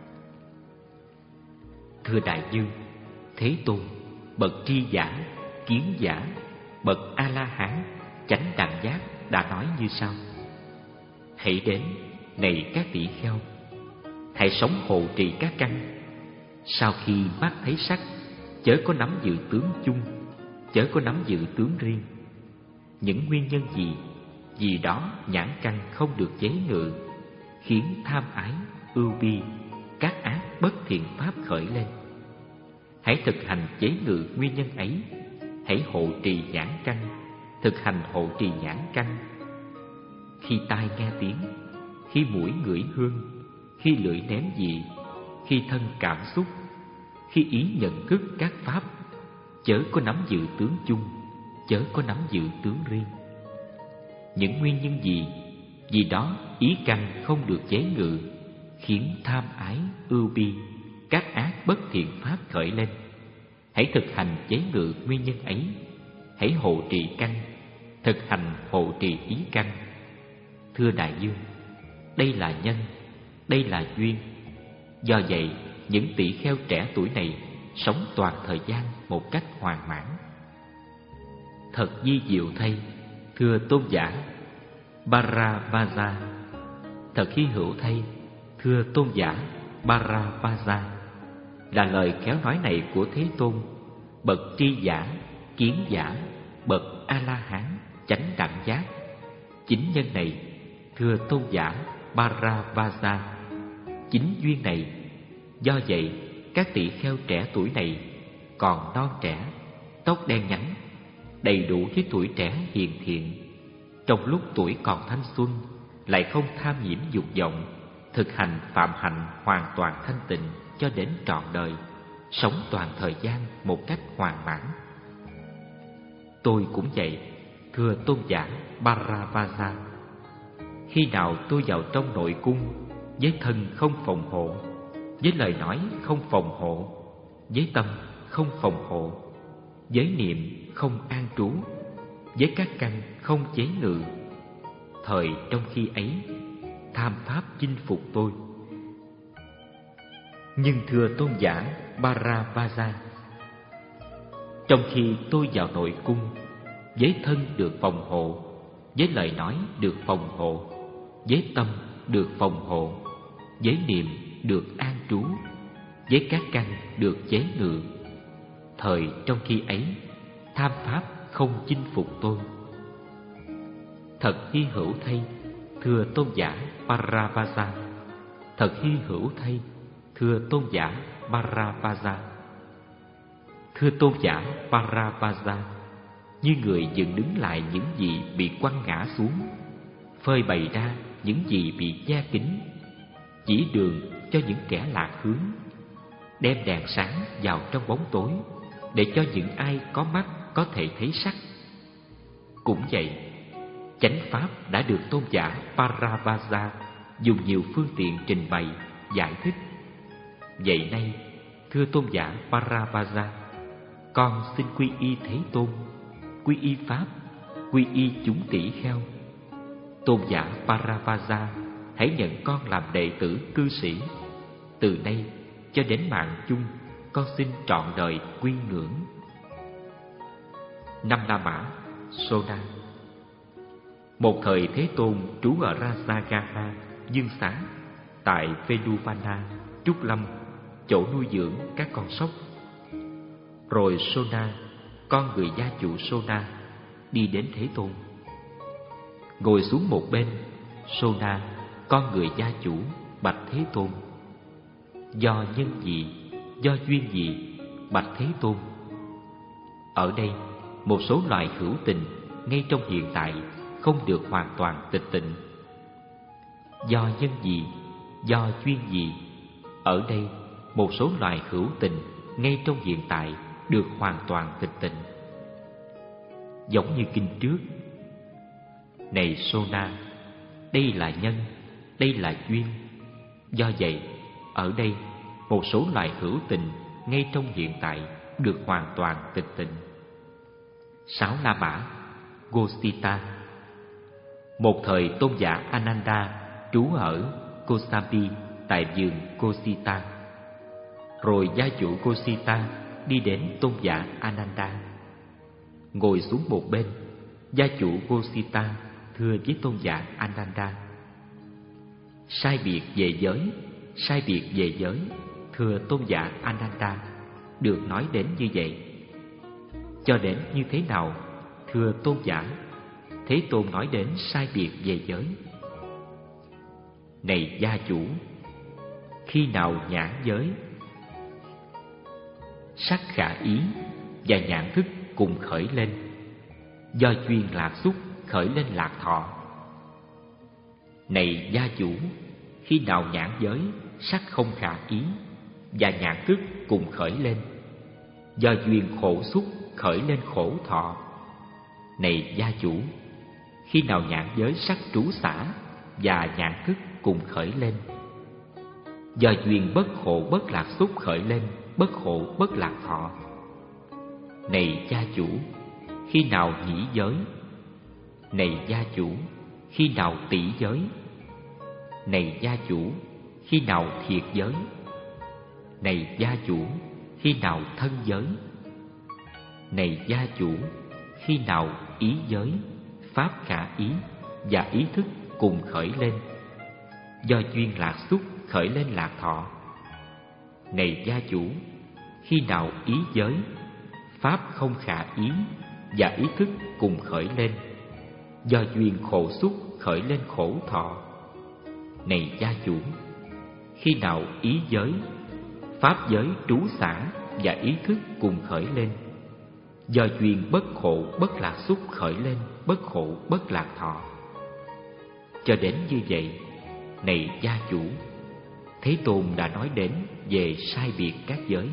Thưa đại vương, Thế Tôn, bậc tri giả, kiến giả, bậc A La Hán, chánh đẳng giác đã nói như sau: hãy đến, này các tỷ kheo, hãy sống hộ trì các căn. Sau khi mắt thấy sắc, chớ có nắm giữ tướng chung, chớ có nắm giữ tướng riêng. Những nguyên nhân gì, vì đó nhãn căn không được chế ngự, khiến tham ái, ưu bi, các ác bất thiện pháp khởi lên. Hãy thực hành chế ngự nguyên nhân ấy. Hãy hộ trì nhãn căn, thực hành hộ trì nhãn căn. Khi tai nghe tiếng, khi mũi ngửi hương, khi lưỡi nếm vị, khi thân cảm xúc, khi ý nhận thức các pháp, chớ có nắm giữ tướng chung, chớ có nắm giữ tướng riêng. Những nguyên nhân gì, vì đó ý căn không được chế ngự, khiến tham ái, ưu bi, các ác bất thiện pháp khởi lên. Hãy thực hành chế ngự nguyên nhân ấy. Hãy hộ trì căn, thực hành hộ trì ý căn. Thưa đại dương, đây là nhân, đây là duyên. Do vậy, những tỷ kheo trẻ tuổi này sống toàn thời gian một cách hoàn mãn. Thật di diệu thay, thưa tôn giả Paravaja. Thật hy hữu thay, thưa tôn giả Paravaja. Là lời khéo nói này của Thế Tôn, bậc tri giả, kiến giả, bậc A-la-hán, chánh đẳng giác. Chính nhân này, thưa tôn giả Paravaja, chính duyên này. Do vậy, các tỷ kheo trẻ tuổi này còn non trẻ, tóc đen nhánh, đầy đủ với tuổi trẻ hiền thiện. Trong lúc tuổi còn thanh xuân, lại không tham nhiễm dục vọng, thực hành phạm hạnh hoàn toàn thanh tịnh cho đến trọn đời, sống toàn thời gian một cách hoàn mãn. Tôi cũng vậy, thưa tôn giả Paravaja. Khi nào tôi vào trong nội cung, với thân không phòng hộ, với lời nói không phòng hộ, với tâm không phòng hộ, với niệm không an trú, với các căn không chế ngự, thời trong khi ấy tham pháp chinh phục tôi. Nhưng thưa tôn giả Paravaja, trong khi tôi vào nội cung, với thân được phòng hộ, với lời nói được phòng hộ, với tâm được phòng hộ, với niệm được an trú, với các căn được chế ngự, thời trong khi ấy tham pháp không chinh phục tôi. Thật hy hữu thay, thưa tôn giả Paravaja. Thật hy hữu thay, thưa tôn giả Paravaja. Thưa tôn giả Paravaja, như người dựng đứng lại những gì bị quăng ngã xuống, phơi bày ra những gì bị che kín, chỉ đường cho những kẻ lạc hướng, đem đèn sáng vào trong bóng tối, để cho những ai có mắt có thể thấy sắc. Cũng vậy, chánh pháp đã được tôn giả Paravaja dùng nhiều phương tiện trình bày, giải thích. Vậy nay, thưa tôn giả Paravaja, con xin quy y Thế Tôn, quy y Pháp, quy y chúng tỷ kheo. Tôn giả Paravaja, hãy nhận con làm đệ tử cư sĩ. Từ nay cho đến mạng chung, con xin trọn đời quy ngưỡng. Năm La Mã, Sona. Một thời Thế Tôn trú ở Rajagaha, Dương Xá, tại Veduvana, Trúc Lâm, chỗ nuôi dưỡng các con sóc. Rồi Sona, con người gia chủ Sona, đi đến Thế Tôn. Ngồi xuống một bên, Sona, con người gia chủ, bạch Thế Tôn: do nhân gì, do duyên gì, bạch Thế Tôn? Ở đây, một số loài hữu tình ngay trong hiện tại không được hoàn toàn tịch tịnh. Do nhân gì, do duyên gì, ở đây một số loài hữu tình ngay trong hiện tại được hoàn toàn tịch tịnh. Giống như kinh trước: này Sona, đây là nhân, đây là duyên. Do vậy, ở đây một số loài hữu tình ngay trong hiện tại được hoàn toàn tịch tịnh. Sáu La Mã, Gosita. Một thời tôn giả Ananda trú ở Kosambi tại vườn Gosita. Rồi gia chủ Gosita đi đến tôn giả Ananda. Ngồi xuống một bên, gia chủ Gosita thưa với tôn giả Ananda: sai biệt về giới, sai biệt về giới, thưa tôn giả Ananda, được nói đến như vậy. Cho đến như thế nào, thưa tôn giả? Thế Tôn nói đến sai biệt về giới. Này gia chủ, khi nào nhãn giới, sắc khả ý và nhãn thức cùng khởi lên, do duyên lạc xúc khởi lên lạc thọ. Này gia chủ, khi nào nhãn giới, sắc không khả ý và nhãn thức cùng khởi lên, do duyên khổ xúc khởi lên khổ thọ. Này gia chủ, khi nào nhãn giới sắc trú xả và nhãn thức cùng khởi lên, Do duyên bất khổ bất lạc xúc khởi lên bất khổ bất lạc thọ. Này gia chủ, khi nào nhĩ giới? Này gia chủ, khi nào tỷ giới? Này gia chủ, khi nào thiệt giới? Này gia chủ, khi nào thân giới? Này gia chủ, khi nào ý giới, pháp khả ý và ý thức cùng khởi lên, do duyên lạc xúc khởi lên lạc thọ. Này gia chủ, khi nào ý giới, pháp không khả ý và ý thức cùng khởi lên, do duyên khổ xúc khởi lên khổ thọ. Này gia chủ, khi nào ý giới, pháp giới trú xả và ý thức cùng khởi lên, do duyên bất khổ bất lạc xúc khởi lên bất khổ bất lạc thọ. Cho đến như vậy, này gia chủ, Thế Tôn đã nói đến về sai biệt các giới.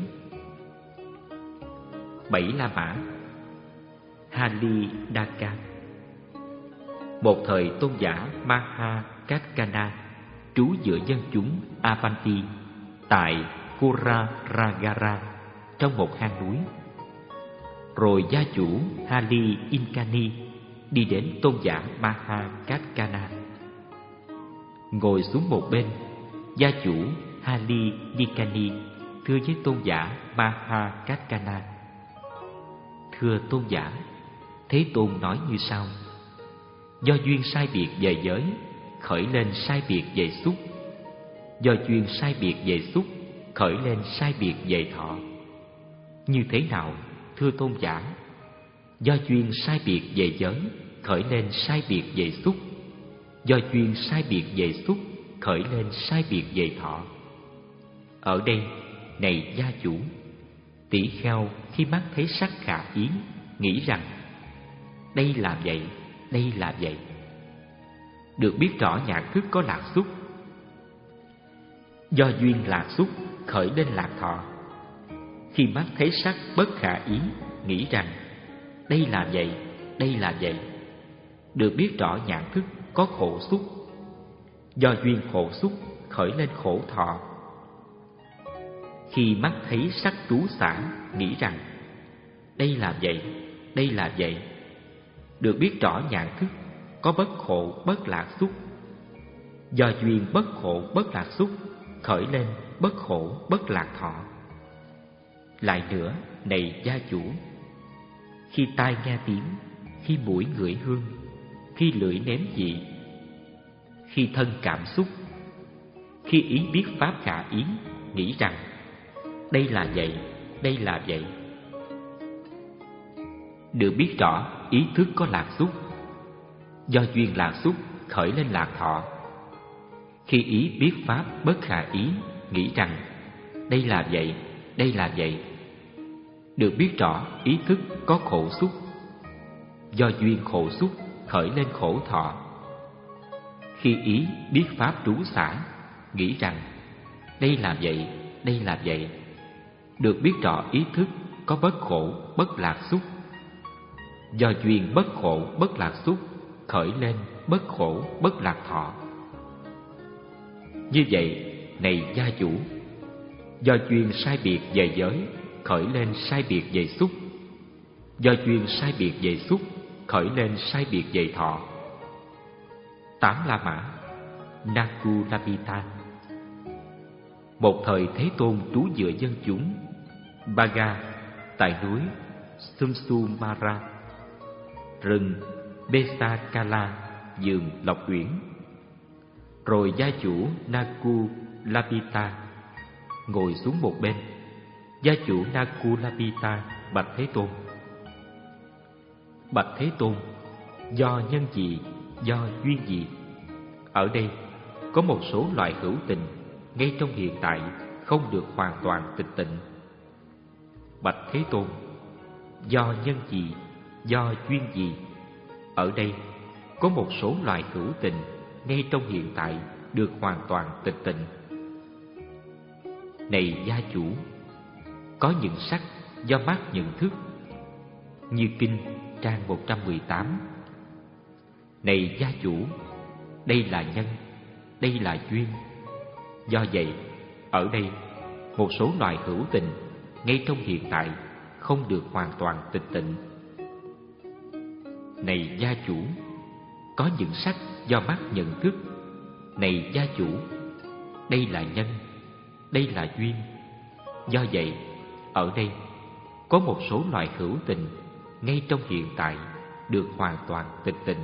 Bảy La Mã. Halidaka. Một thời tôn giả Maha Kaccana trú giữa dân chúng Avanti tại Kuraragara trong một hang núi. Rồi gia chủ Hali Inkani đi đến tôn giả Maha Kaccana. Ngồi xuống một bên, gia chủ Hali Inkani thưa với tôn giả Maha Kaccana: Thưa tôn giả, Thế Tôn nói như sau: do duyên sai biệt về giới khởi lên sai biệt về xúc, do duyên sai biệt về xúc khởi lên sai biệt về thọ. Như thế nào, thưa tôn giả? Do duyên sai biệt về giới khởi lên sai biệt về xúc, do duyên sai biệt về xúc khởi lên sai biệt về thọ. Ở đây, này gia chủ, tỷ kheo khi mắt thấy sắc khả ý nghĩ rằng đây là vậy, đây là vậy. Được biết rõ nhãn thức có lạc xúc, do duyên lạc xúc khởi lên lạc thọ. Khi mắt thấy sắc bất khả ý nghĩ rằng đây là vậy, đây là vậy. Được biết rõ nhãn thức có khổ xúc, do duyên khổ xúc khởi lên khổ thọ. Khi mắt thấy sắc trú xả nghĩ rằng đây là vậy, đây là vậy. Được biết rõ nhãn thức có bất khổ bất lạc xúc, do duyên bất khổ bất lạc xúc khởi lên bất khổ bất lạc thọ. Lại nữa, này gia chủ, khi tai nghe tiếng, khi mũi ngửi hương, khi lưỡi nếm vị, khi thân cảm xúc, khi ý biết pháp khả ý nghĩ rằng đây là vậy, đây là vậy. Được biết rõ ý thức có lạc xúc, do duyên lạc xúc khởi lên lạc thọ. Khi ý biết pháp bất khả ý nghĩ rằng đây là vậy, đây là vậy. Được biết rõ ý thức có khổ xúc, do duyên khổ xúc khởi lên khổ thọ. Khi ý biết pháp trú xả nghĩ rằng đây là vậy, đây là vậy. Được biết rõ ý thức có bất khổ bất lạc xúc, do duyên bất khổ bất lạc xúc khởi lên bất khổ bất lạc thọ. Như vậy, này gia chủ, do duyên sai biệt về giới khởi lên sai biệt về xúc, do duyên sai biệt về xúc khởi lên sai biệt về thọ. Tám La Mã. Nakulapita. Một thời Thế Tôn trú giữa dân chúng Baga tại núi Sumsumara, rừng Besakala, vườn Lộc Uyển. Rồi gia chủ Nakulapita ngồi xuống một bên. Gia chủ Nakulapita bạch Thế Tôn: Bạch Thế Tôn, do nhân gì, do duyên gì? Ở đây có một số loại hữu tình ngay trong hiện tại không được hoàn toàn tịch tịnh. Bạch Thế Tôn, do nhân gì, do duyên gì? Ở đây có một số loại hữu tình ngay trong hiện tại được hoàn toàn tịch tịnh. Này gia chủ, có những sắc do mắt nhận thức, như kinh trang một trăm mười tám. Này gia chủ, đây là nhân, đây là duyên. Do vậy, ở đây một số loài hữu tình ngay trong hiện tại không được hoàn toàn tịch tịnh. Này gia chủ, có những sắc do mắt nhận thức. Này gia chủ, đây là nhân, đây là duyên. Do vậy, ở đây có một số loài hữu tình ngay trong hiện tại được hoàn toàn tịch tịnh.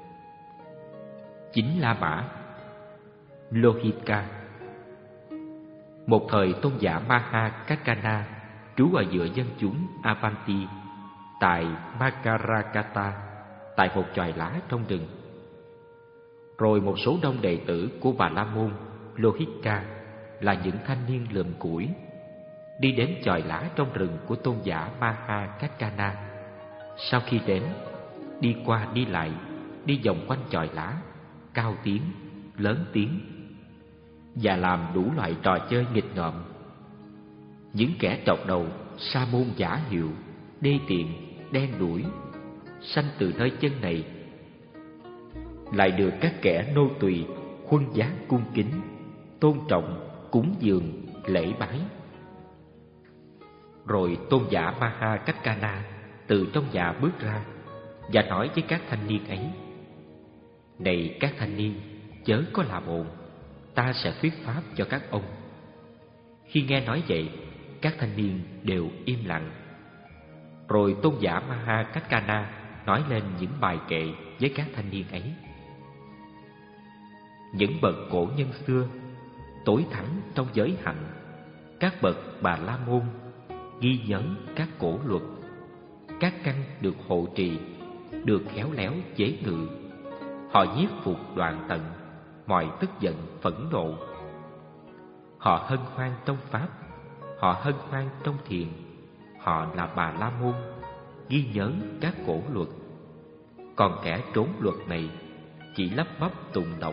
Chính La Mã, Lohika. Một thời tôn giả Maha Kaccana trú ở giữa dân chúng Avanti tại Makarakata, tại một chòi lá trong rừng. Rồi một số đông đệ tử của Bà La Môn Lohika là những thanh niên lượm củi đi đến chòi lá trong rừng của tôn giả Maha Kaccana. Sau khi đến, đi qua đi lại, đi vòng quanh chòi lá, cao tiếng, lớn tiếng và làm đủ loại trò chơi nghịch ngợm. Những kẻ trọc đầu, sa môn giả hiệu, đê tiện, đen đuổi, sanh từ nơi chân này, lại được các kẻ nô tùy khuân vác cung kính, tôn trọng, cúng dường, lễ bái. Rồi tôn giả Maha Kaccana từ trong nhà bước ra và nói với các thanh niên ấy: Này các thanh niên, chớ có làm ồn, ta sẽ thuyết pháp cho các ông. Khi nghe nói vậy, các thanh niên đều im lặng. Rồi tôn giả Maha Kaccana nói lên những bài kệ với các thanh niên ấy. Những bậc cổ nhân xưa tối thắng trong giới hạnh, các bậc Bà La Môn ghi nhớ các cổ luật, các căn được hộ trì, được khéo léo chế ngự. Họ nhiếp phục đoạn tận mọi tức giận phẫn nộ. Họ hân hoan trong pháp, họ hân hoan trong thiền. Họ là Bà La Môn ghi nhớ các cổ luật. Còn kẻ trốn luật này chỉ lắp bắp tụng đọc.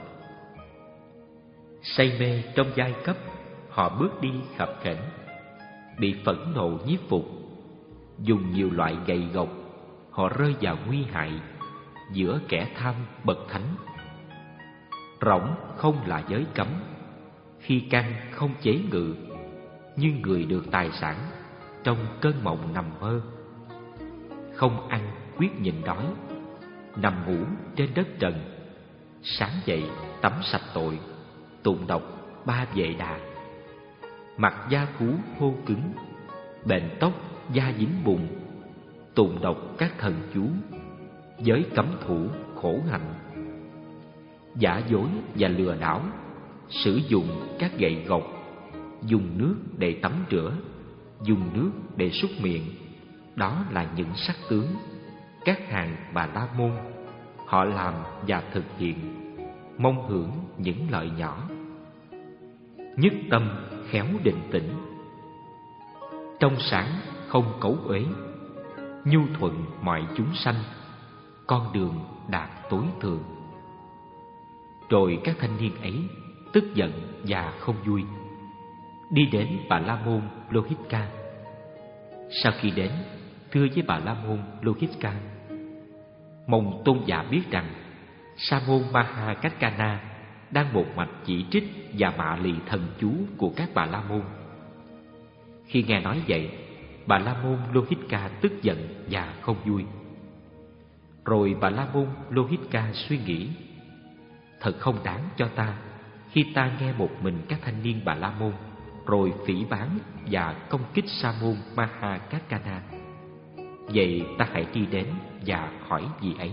Say mê trong giai cấp, họ bước đi khập khểnh, bị phẫn nộ nhiếp phục. Dùng nhiều loại gậy gộc, họ rơi vào nguy hại giữa kẻ tham bậc thánh. Rỗng không là giới cấm, khi căn không chế ngự, như người được tài sản trong cơn mộng nằm mơ. Không ăn quyết nhịn đói, nằm ngủ trên đất trần, sáng dậy tắm sạch tội, tụng đọc ba vệ đà. Mặt da thú khô cứng, bệnh tóc da dính bùn, tụng đọc các thần chú, giới cấm thủ khổ hạnh. Giả dối và lừa đảo, sử dụng các gậy gộc, dùng nước để tắm rửa, dùng nước để súc miệng. Đó là những sắc tướng các hàng Bà La Môn họ làm và thực hiện, mong hưởng những lợi nhỏ. Nhất tâm khéo định tĩnh, trong sáng không cấu uế, nhu thuận mọi chúng sanh, con đường đạt tối thượng. Rồi các thanh niên ấy tức giận và không vui, đi đến Bà La Môn Lohika. Sau khi đến, thưa với Bà La Môn Lohika: Mong tôn giả biết rằng Sa môn Maha Kaccana đang một mạch chỉ trích và mạ lì thần chú của các Bà La Môn. Khi nghe nói vậy, Bà La Môn Lohika tức giận và không vui. Rồi Bà La Môn Lohika suy nghĩ: Thật không đáng cho ta khi ta nghe một mình các thanh niên Bà La Môn rồi phỉ báng và công kích Sa môn Maha Kaccana. Vậy ta hãy đi đến và hỏi gì ấy.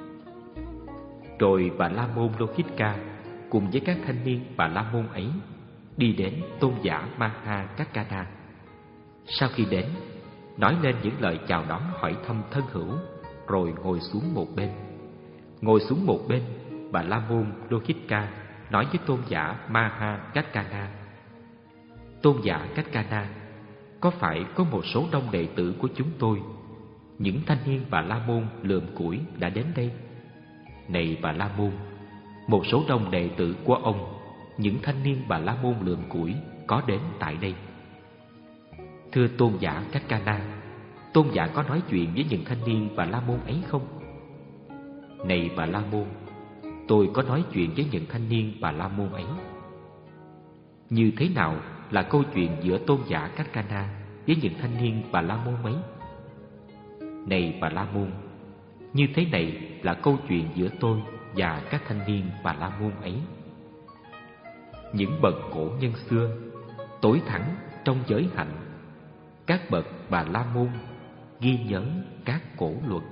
Rồi Bà La Môn Lohika cùng với các thanh niên Bà La Môn ấy đi đến tôn giả Maha Kaccana. Sau khi đến, nói lên những lời chào đón hỏi thăm thân hữu, rồi ngồi xuống một bên. Ngồi xuống một bên, Bà La Môn Lohika nói với tôn giả Maha Kaccana: Tôn giả Kaccana, có phải có một số đông đệ tử của chúng tôi, những thanh niên Bà La Môn lượm củi đã đến đây? Này Bà La Môn, một số đông đệ tử của ông, những thanh niên Bà La Môn lượm củi có đến tại đây. Thưa tôn giả Kaccana, tôn giả có nói chuyện với những thanh niên Bà La Môn ấy không? Này Bà La Môn, tôi có nói chuyện với những thanh niên Bà La Môn ấy. Như thế nào là câu chuyện giữa tôn giả Cách Ca Na với những thanh niên Bà La Môn ấy? Này Bà La Môn, như thế này là câu chuyện giữa tôi và các thanh niên Bà La Môn ấy. Những bậc cổ nhân xưa tối thắng trong giới hạnh, các bậc Bà La Môn ghi nhớ các cổ luật.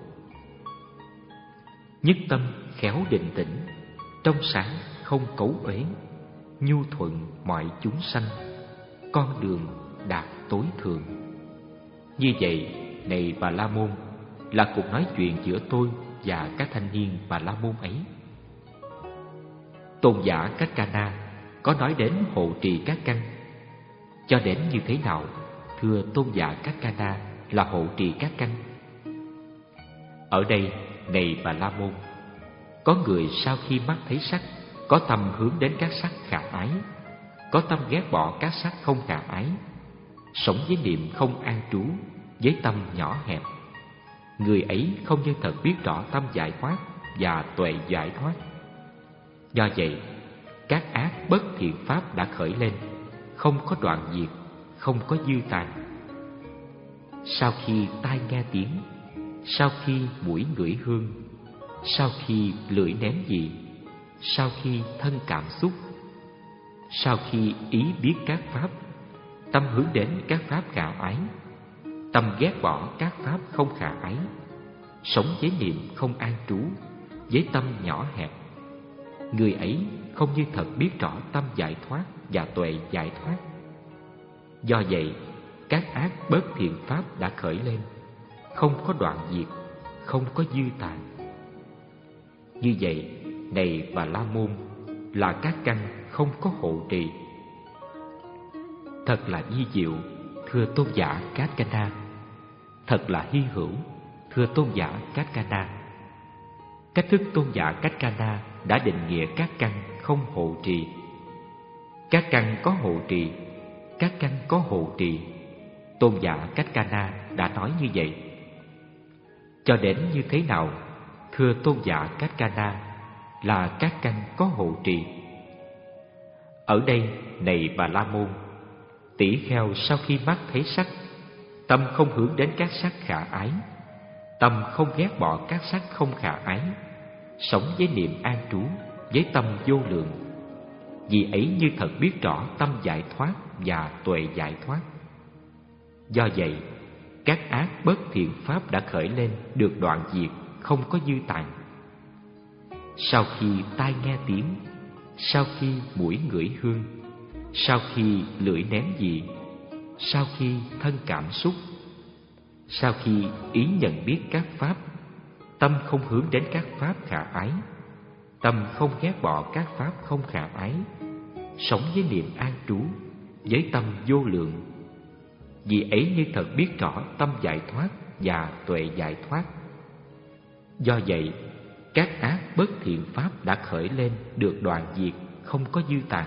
Nhất tâm khéo định tĩnh, trong sáng không cấu uế, nhu thuận mọi chúng sanh, con đường đạt tối thượng. Như vậy, này Bà La Môn, là cuộc nói chuyện giữa tôi và các thanh niên Bà La Môn ấy. Tôn giả Cách Ca Na có nói đến hộ trì các căn. Cho đến như thế nào, thưa tôn giả Cách Ca Na, là hộ trì các căn? Ở đây, này Bà La Môn, có người sau khi mắt thấy sắc có tâm hướng đến các sắc khả ái, có tâm ghét bỏ các sắc không khả ái, sống với niệm không an trú, với tâm nhỏ hẹp. Người ấy không như thật biết rõ tâm giải thoát và tuệ giải thoát. Do vậy, các ác bất thiện pháp đã khởi lên, không có đoạn diệt, không có dư tàn. Sau khi tai nghe tiếng, sau khi mũi ngửi hương, sau khi lưỡi ném vị, sau khi thân cảm xúc, sau khi ý biết các pháp, tâm hướng đến các pháp khả ái, tâm ghét bỏ các pháp không khả ái, sống với niệm không an trú, với tâm nhỏ hẹp. Người ấy không như thật biết rõ tâm giải thoát và tuệ giải thoát. Do vậy, các ác bất thiện pháp đã khởi lên, không có đoạn diệt, không có dư tàn. Như vậy, này Bà La Môn, là các căn không có hộ trì. Thật là vi diệu, thưa tôn giả Cách Ca Na. Thật là hy hữu, thưa tôn giả Cách Ca Na. Cách thức tôn giả Cách Ca Na đã định nghĩa các căn không hộ trì. Các căn có hộ trì, các căn có hộ trì. Tôn giả Cách Ca Na đã nói như vậy. Cho đến như thế nào, thưa tôn giả Cách Ca Na, là các căn có hộ trì? Ở đây, này Bà La Môn, tỷ kheo sau khi mắt thấy sắc, tâm không hướng đến các sắc khả ái, tâm không ghét bỏ các sắc không khả ái, sống với niệm an trú, với tâm vô lượng. Vì ấy như thật biết rõ tâm giải thoát và tuệ giải thoát. Do vậy, các ác bất thiện pháp đã khởi lên được đoạn diệt, không có dư tàn. Sau khi tai nghe tiếng, sau khi mũi ngửi hương, sau khi lưỡi ném vị, sau khi thân cảm xúc, sau khi ý nhận biết các pháp, tâm không hướng đến các pháp khả ái, tâm không ghét bỏ các pháp không khả ái, sống với niệm an trú, với tâm vô lượng. Vì ấy như thật biết rõ tâm giải thoát và tuệ giải thoát. Do vậy, các ác bất thiện pháp đã khởi lên được đoạn diệt, không có dư tàn.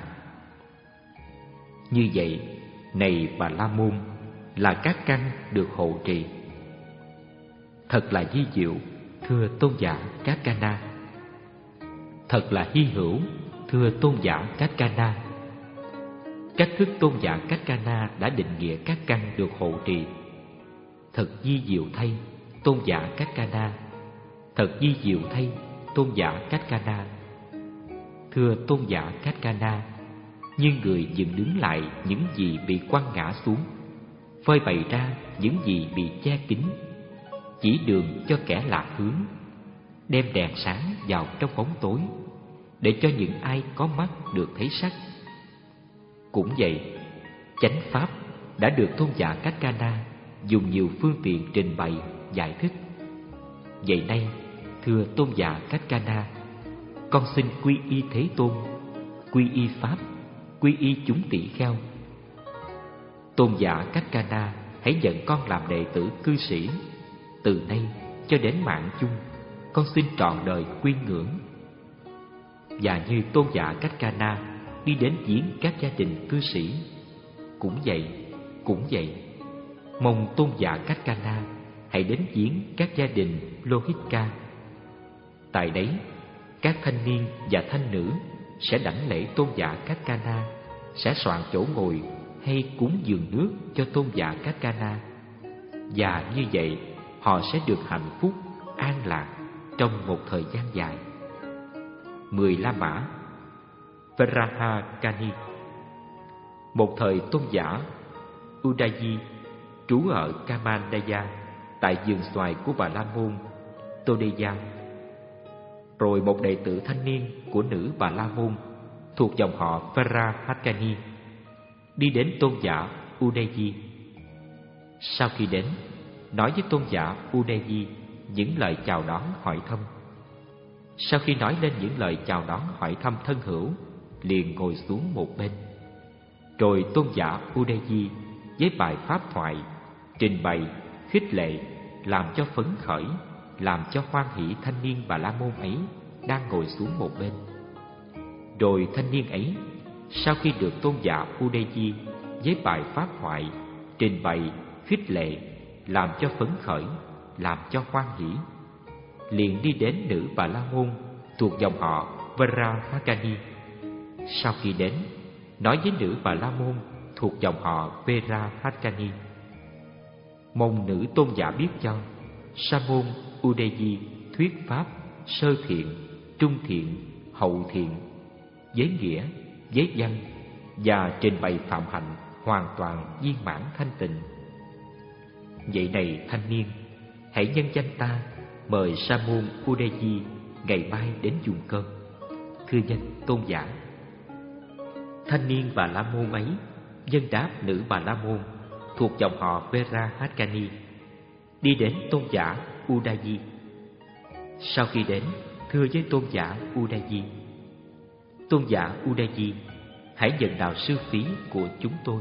Như vậy, này Bà La Môn, là các căn được hộ trì. Thật là vi diệu, thưa tôn giả Cách Ca Na. Thật là hy hữu, thưa tôn giả Cách Ca Na. Cách thức tôn giả Cách Ca Na đã định nghĩa các căn được hộ trì. Thật vi diệu thay, tôn giả Cách Ca Na. Thật vi diệu thay, tôn giả Cách Ca Na. Thưa tôn giả Cách Ca Na, như người dựng đứng lại những gì bị quăng ngã xuống, phơi bày ra những gì bị che kín, chỉ đường cho kẻ lạc hướng, đem đèn sáng vào trong bóng tối, để cho những ai có mắt được thấy sắc. Cũng vậy, chánh pháp đã được tôn giả Cách Ca Na dùng nhiều phương tiện trình bày, giải thích. Vậy nay, thưa tôn giả Cách Ca Na, con xin quy y Thế Tôn, quy y pháp, quy y chúng tỷ kheo. Tôn giả Cách Ca Na hãy nhận con làm đệ tử cư sĩ. Từ nay cho đến mạng chung, con xin trọn đời quy ngưỡng. Và như tôn giả Cách Ca Na đi đến viếng các gia đình cư sĩ, cũng vậy, cũng vậy, mong tôn giả Cách Ca Na hãy đến viếng các gia đình Lohika. Tại đấy, các thanh niên và thanh nữ sẽ đảnh lễ tôn giả Cách Ca Na, sẽ soạn chỗ ngồi hay cúng dường nước cho tôn giả Các Ca Na. Và như vậy họ sẽ được hạnh phúc, an lạc trong một thời gian dài. Mười La Mã Vrahakani. Một thời tôn giả Udayi trú ở Kamandaya tại vườn xoài của Bà La Môn Todeya. Rồi một đệ tử thanh niên của nữ Bà La Môn thuộc dòng họ Vrahakani đi đến tôn giả Udayi. Sau khi đến, nói với tôn giả Udayi những lời chào đón hỏi thăm. Sau khi nói lên những lời chào đón hỏi thăm thân hữu, liền ngồi xuống một bên. Rồi tôn giả Udayi với bài pháp thoại trình bày, khích lệ, làm cho phấn khởi, làm cho hoan hỷ thanh niên Bà La Môn ấy đang ngồi xuống một bên. Rồi thanh niên ấy, sau khi được tôn giả Udayi với bài pháp thoại trình bày, khích lệ, làm cho phấn khởi, làm cho hoan hỷ, liền đi đến nữ Bà La Môn thuộc dòng họ Vrahakani. Sau khi đến, nói với nữ Bà La Môn thuộc dòng họ Vrahakani: mong nữ tôn giả biết cho, Sa môn Udayi thuyết pháp sơ thiện, trung thiện, hậu thiện, giới nghĩa, giới văn và trình bày phạm hạnh hoàn toàn viên mãn thanh tịnh. Vậy này thanh niên, hãy nhân danh ta mời Sa môn Udayi ngày mai đến dùng cơm. Thưa nhân tôn giả. Thanh niên Bà La Môn ấy vâng đáp nữ Bà La Môn thuộc dòng họ Vrahakani, đi đến tôn giả Udayi. Sau khi đến, thưa với tôn giả Udayi: tôn giả Udayi, hãy nhận đạo sư phí của chúng tôi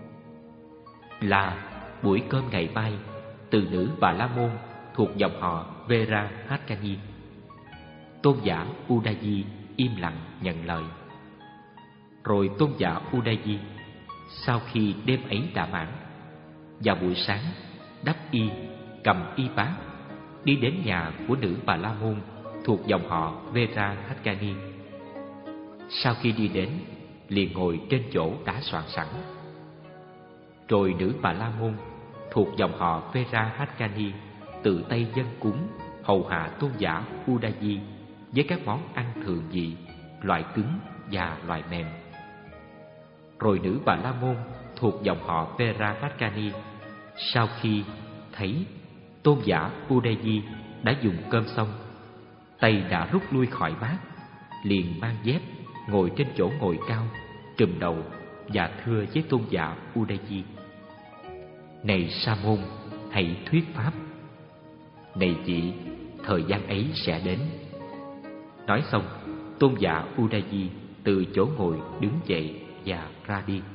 là buổi cơm ngày mai từ nữ Bà La Môn thuộc dòng họ Vrahakani. Tôn giả Udayi im lặng nhận lời. Rồi tôn giả Udayi, sau khi đêm ấy đã mãn, vào buổi sáng đắp y, cầm y bát, đi đến nhà của nữ Bà La Môn thuộc dòng họ Vrahakani. Sau khi đi đến, liền ngồi trên chỗ đã soạn sẵn. Rồi nữ Bà La Môn thuộc dòng họ Vrahakani tự tay dâng cúng hầu hạ tôn giả Udayi với các món ăn thường vị, loại cứng và loại mềm. Rồi nữ Bà La Môn thuộc dòng họ Vrahakani, sau khi thấy tôn giả Udayi đã dùng cơm xong, tay đã rút lui khỏi bát, liền mang dép ngồi trên chỗ ngồi cao, trùm đầu và thưa với tôn giả Udayi: này Sa môn, hãy thuyết pháp. Này chị, thời gian ấy sẽ đến. Nói xong, tôn giả Udayi từ chỗ ngồi đứng dậy và ra đi.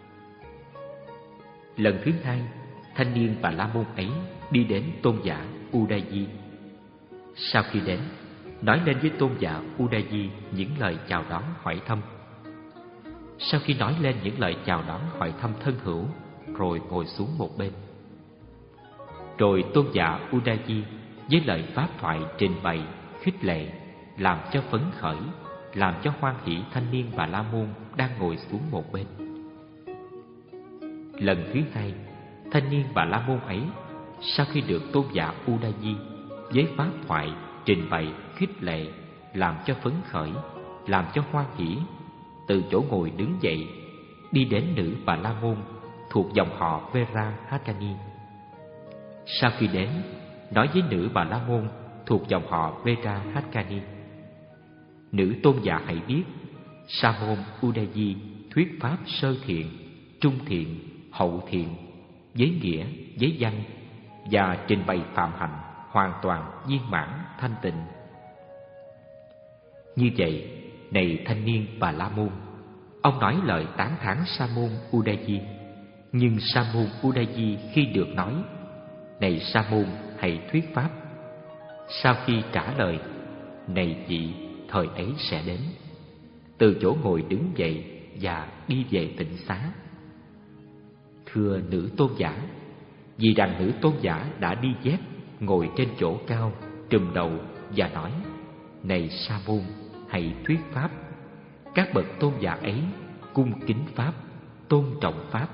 Lần thứ hai, thanh niên Bà La Môn ấy đi đến tôn giả Udayi. Sau khi đến, nói lên với tôn giả Udayi những lời chào đón hỏi thăm. Sau khi nói lên những lời chào đón hỏi thăm thân hữu, rồi ngồi xuống một bên. Rồi tôn giả Udayi với lời pháp thoại trình bày, khích lệ, làm cho phấn khởi, làm cho hoan hỷ thanh niên Bà La Môn đang ngồi xuống một bên. Lần thứ hai, thanh niên Bà La Môn ấy, sau khi được tôn giả Udayi với pháp thoại trình bày, khích lệ, làm cho phấn khởi, làm cho hoan hỷ, từ chỗ ngồi đứng dậy, đi đến nữ Bà La Môn thuộc dòng họ Vrahakani. Sau khi đến, nói với nữ Bà La Môn thuộc dòng họ Vrahakani: nữ tôn giả hãy biết, Sa môn Udayi thuyết pháp sơ thiện, trung thiện, hậu thiện, giới nghĩa, giới văn và trình bày phạm hạnh hoàn toàn viên mãn thanh tịnh. Như vậy, này thanh niên Bà La Môn, ông nói lời tán thán Sa môn Udayi. Nhưng Sa môn Udayi khi được nói: này Sa môn, hãy thuyết pháp, sau khi trả lời: này chị, thời ấy sẽ đến, từ chỗ ngồi đứng dậy và đi về tịnh xá. Thưa nữ tôn giả, vì rằng nữ tôn giả đã đi dép, ngồi trên chỗ cao, trùm đầu và nói: này Sa môn, hãy thuyết pháp. Các bậc tôn giả ấy cung kính pháp, tôn trọng pháp.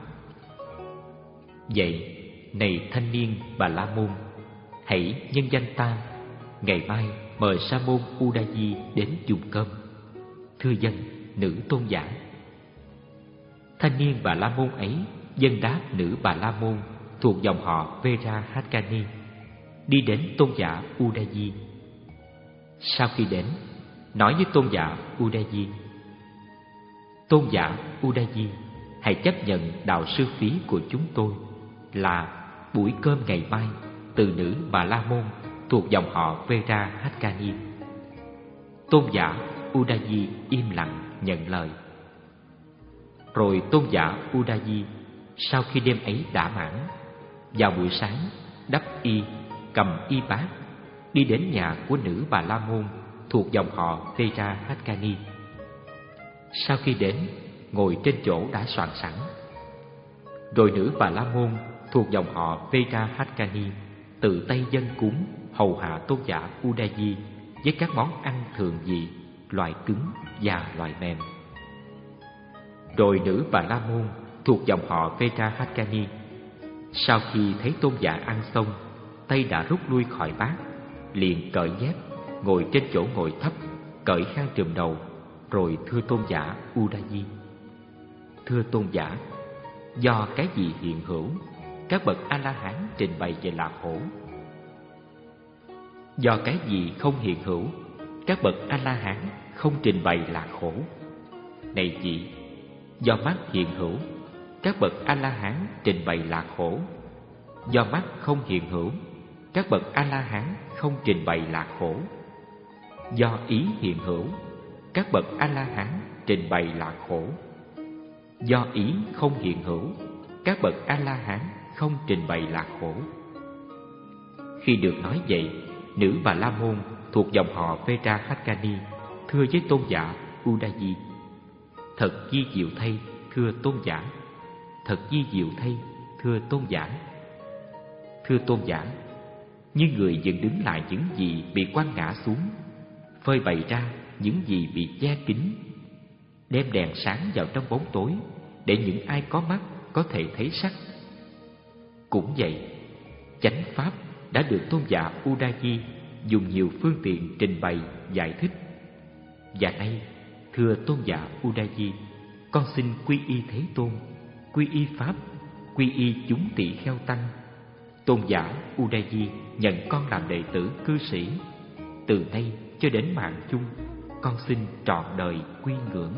Vậy, này thanh niên Bà La Môn, hãy nhân danh ta, ngày mai mời sa môn Udayi đến dùng cơm. Thưa dân, nữ tôn giả. Thanh niên Bà La Môn ấy dâng đáp nữ Bà La Môn thuộc dòng họ Verahakani, đi đến tôn giả Udayi. Sau khi đến, nói với tôn giả Udayi: Tôn giả Udayi, hãy chấp nhận đạo sư phí của chúng tôi là buổi cơm ngày mai từ nữ Bà La Môn thuộc dòng họ Verahakani. Tôn giả Udayi im lặng nhận lời. Rồi tôn giả Udayi sau khi đêm ấy đã mãn, vào buổi sáng đắp y, cầm y bát, đi đến nhà của nữ Bà La Môn thuộc dòng họ Verahakani. Sau khi đến, ngồi trên chỗ đã soạn sẵn. Rồi nữ Bà La Môn thuộc dòng họ Verahakani tự tay dâng cúng hầu hạ tôn giả Udayi với các món ăn thường dị, loại cứng và loại mềm. Rồi nữ Bà La Môn thuộc dòng họ Verahakani sau khi thấy tôn giả ăn xong, tay đã rút lui khỏi bát, liền cởi dép, ngồi trên chỗ ngồi thấp, cởi khăn trùm đầu, rồi thưa tôn giả Udayi: Thưa tôn giả, do cái gì hiện hữu, các bậc A-la-hán trình bày về lạc khổ? Do cái gì không hiện hữu, các bậc A-la-hán không trình bày lạc khổ? Này chị, do mắt hiện hữu, các bậc A-la-hán trình bày lạc khổ. Do mắt không hiện hữu, các bậc A-la-hán không trình bày lạc khổ. Do ý hiện hữu, các bậc A-la-hán trình bày lạc khổ. Do ý không hiện hữu, các bậc A-la-hán không trình bày lạc khổ. Khi được nói vậy, nữ Bà La Môn thuộc dòng họ Verahakani thưa với tôn giả Udayi: Thật di diệu thay, thưa tôn giả. Thật di diệu thay, thưa tôn giả. Thưa tôn giả, như người dựng đứng lại những gì bị quăng ngã xuống, phơi bày ra những gì bị che kín, đem đèn sáng vào trong bóng tối để những ai có mắt có thể thấy sắc. Cũng vậy, chánh pháp đã được tôn giả Udayi dùng nhiều phương tiện trình bày giải thích. Và nay, thưa tôn giả Udayi, con xin quy y Thế Tôn, quy y pháp, quy y chúng tỳ kheo tăng. Tôn giả Udayi nhận con làm đệ tử cư sĩ. Từ nay cho đến mạng chung, con xin trọn đời quy ngưỡng.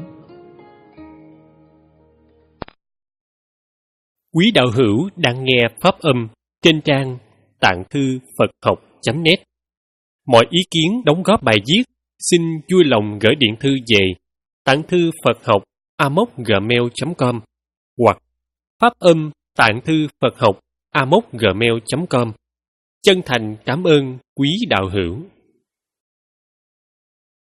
Quý đạo hữu đang nghe pháp âm trên trang tạng thư Phật học chấm net. Mọi ý kiến đóng góp bài viết xin vui lòng gửi điện thư về tạng thư Phật học a m o c gmail chấm com hoặc pháp âm tạng thư Phật học a m o c gmail chấm com. Chân thành cảm ơn quý đạo hữu.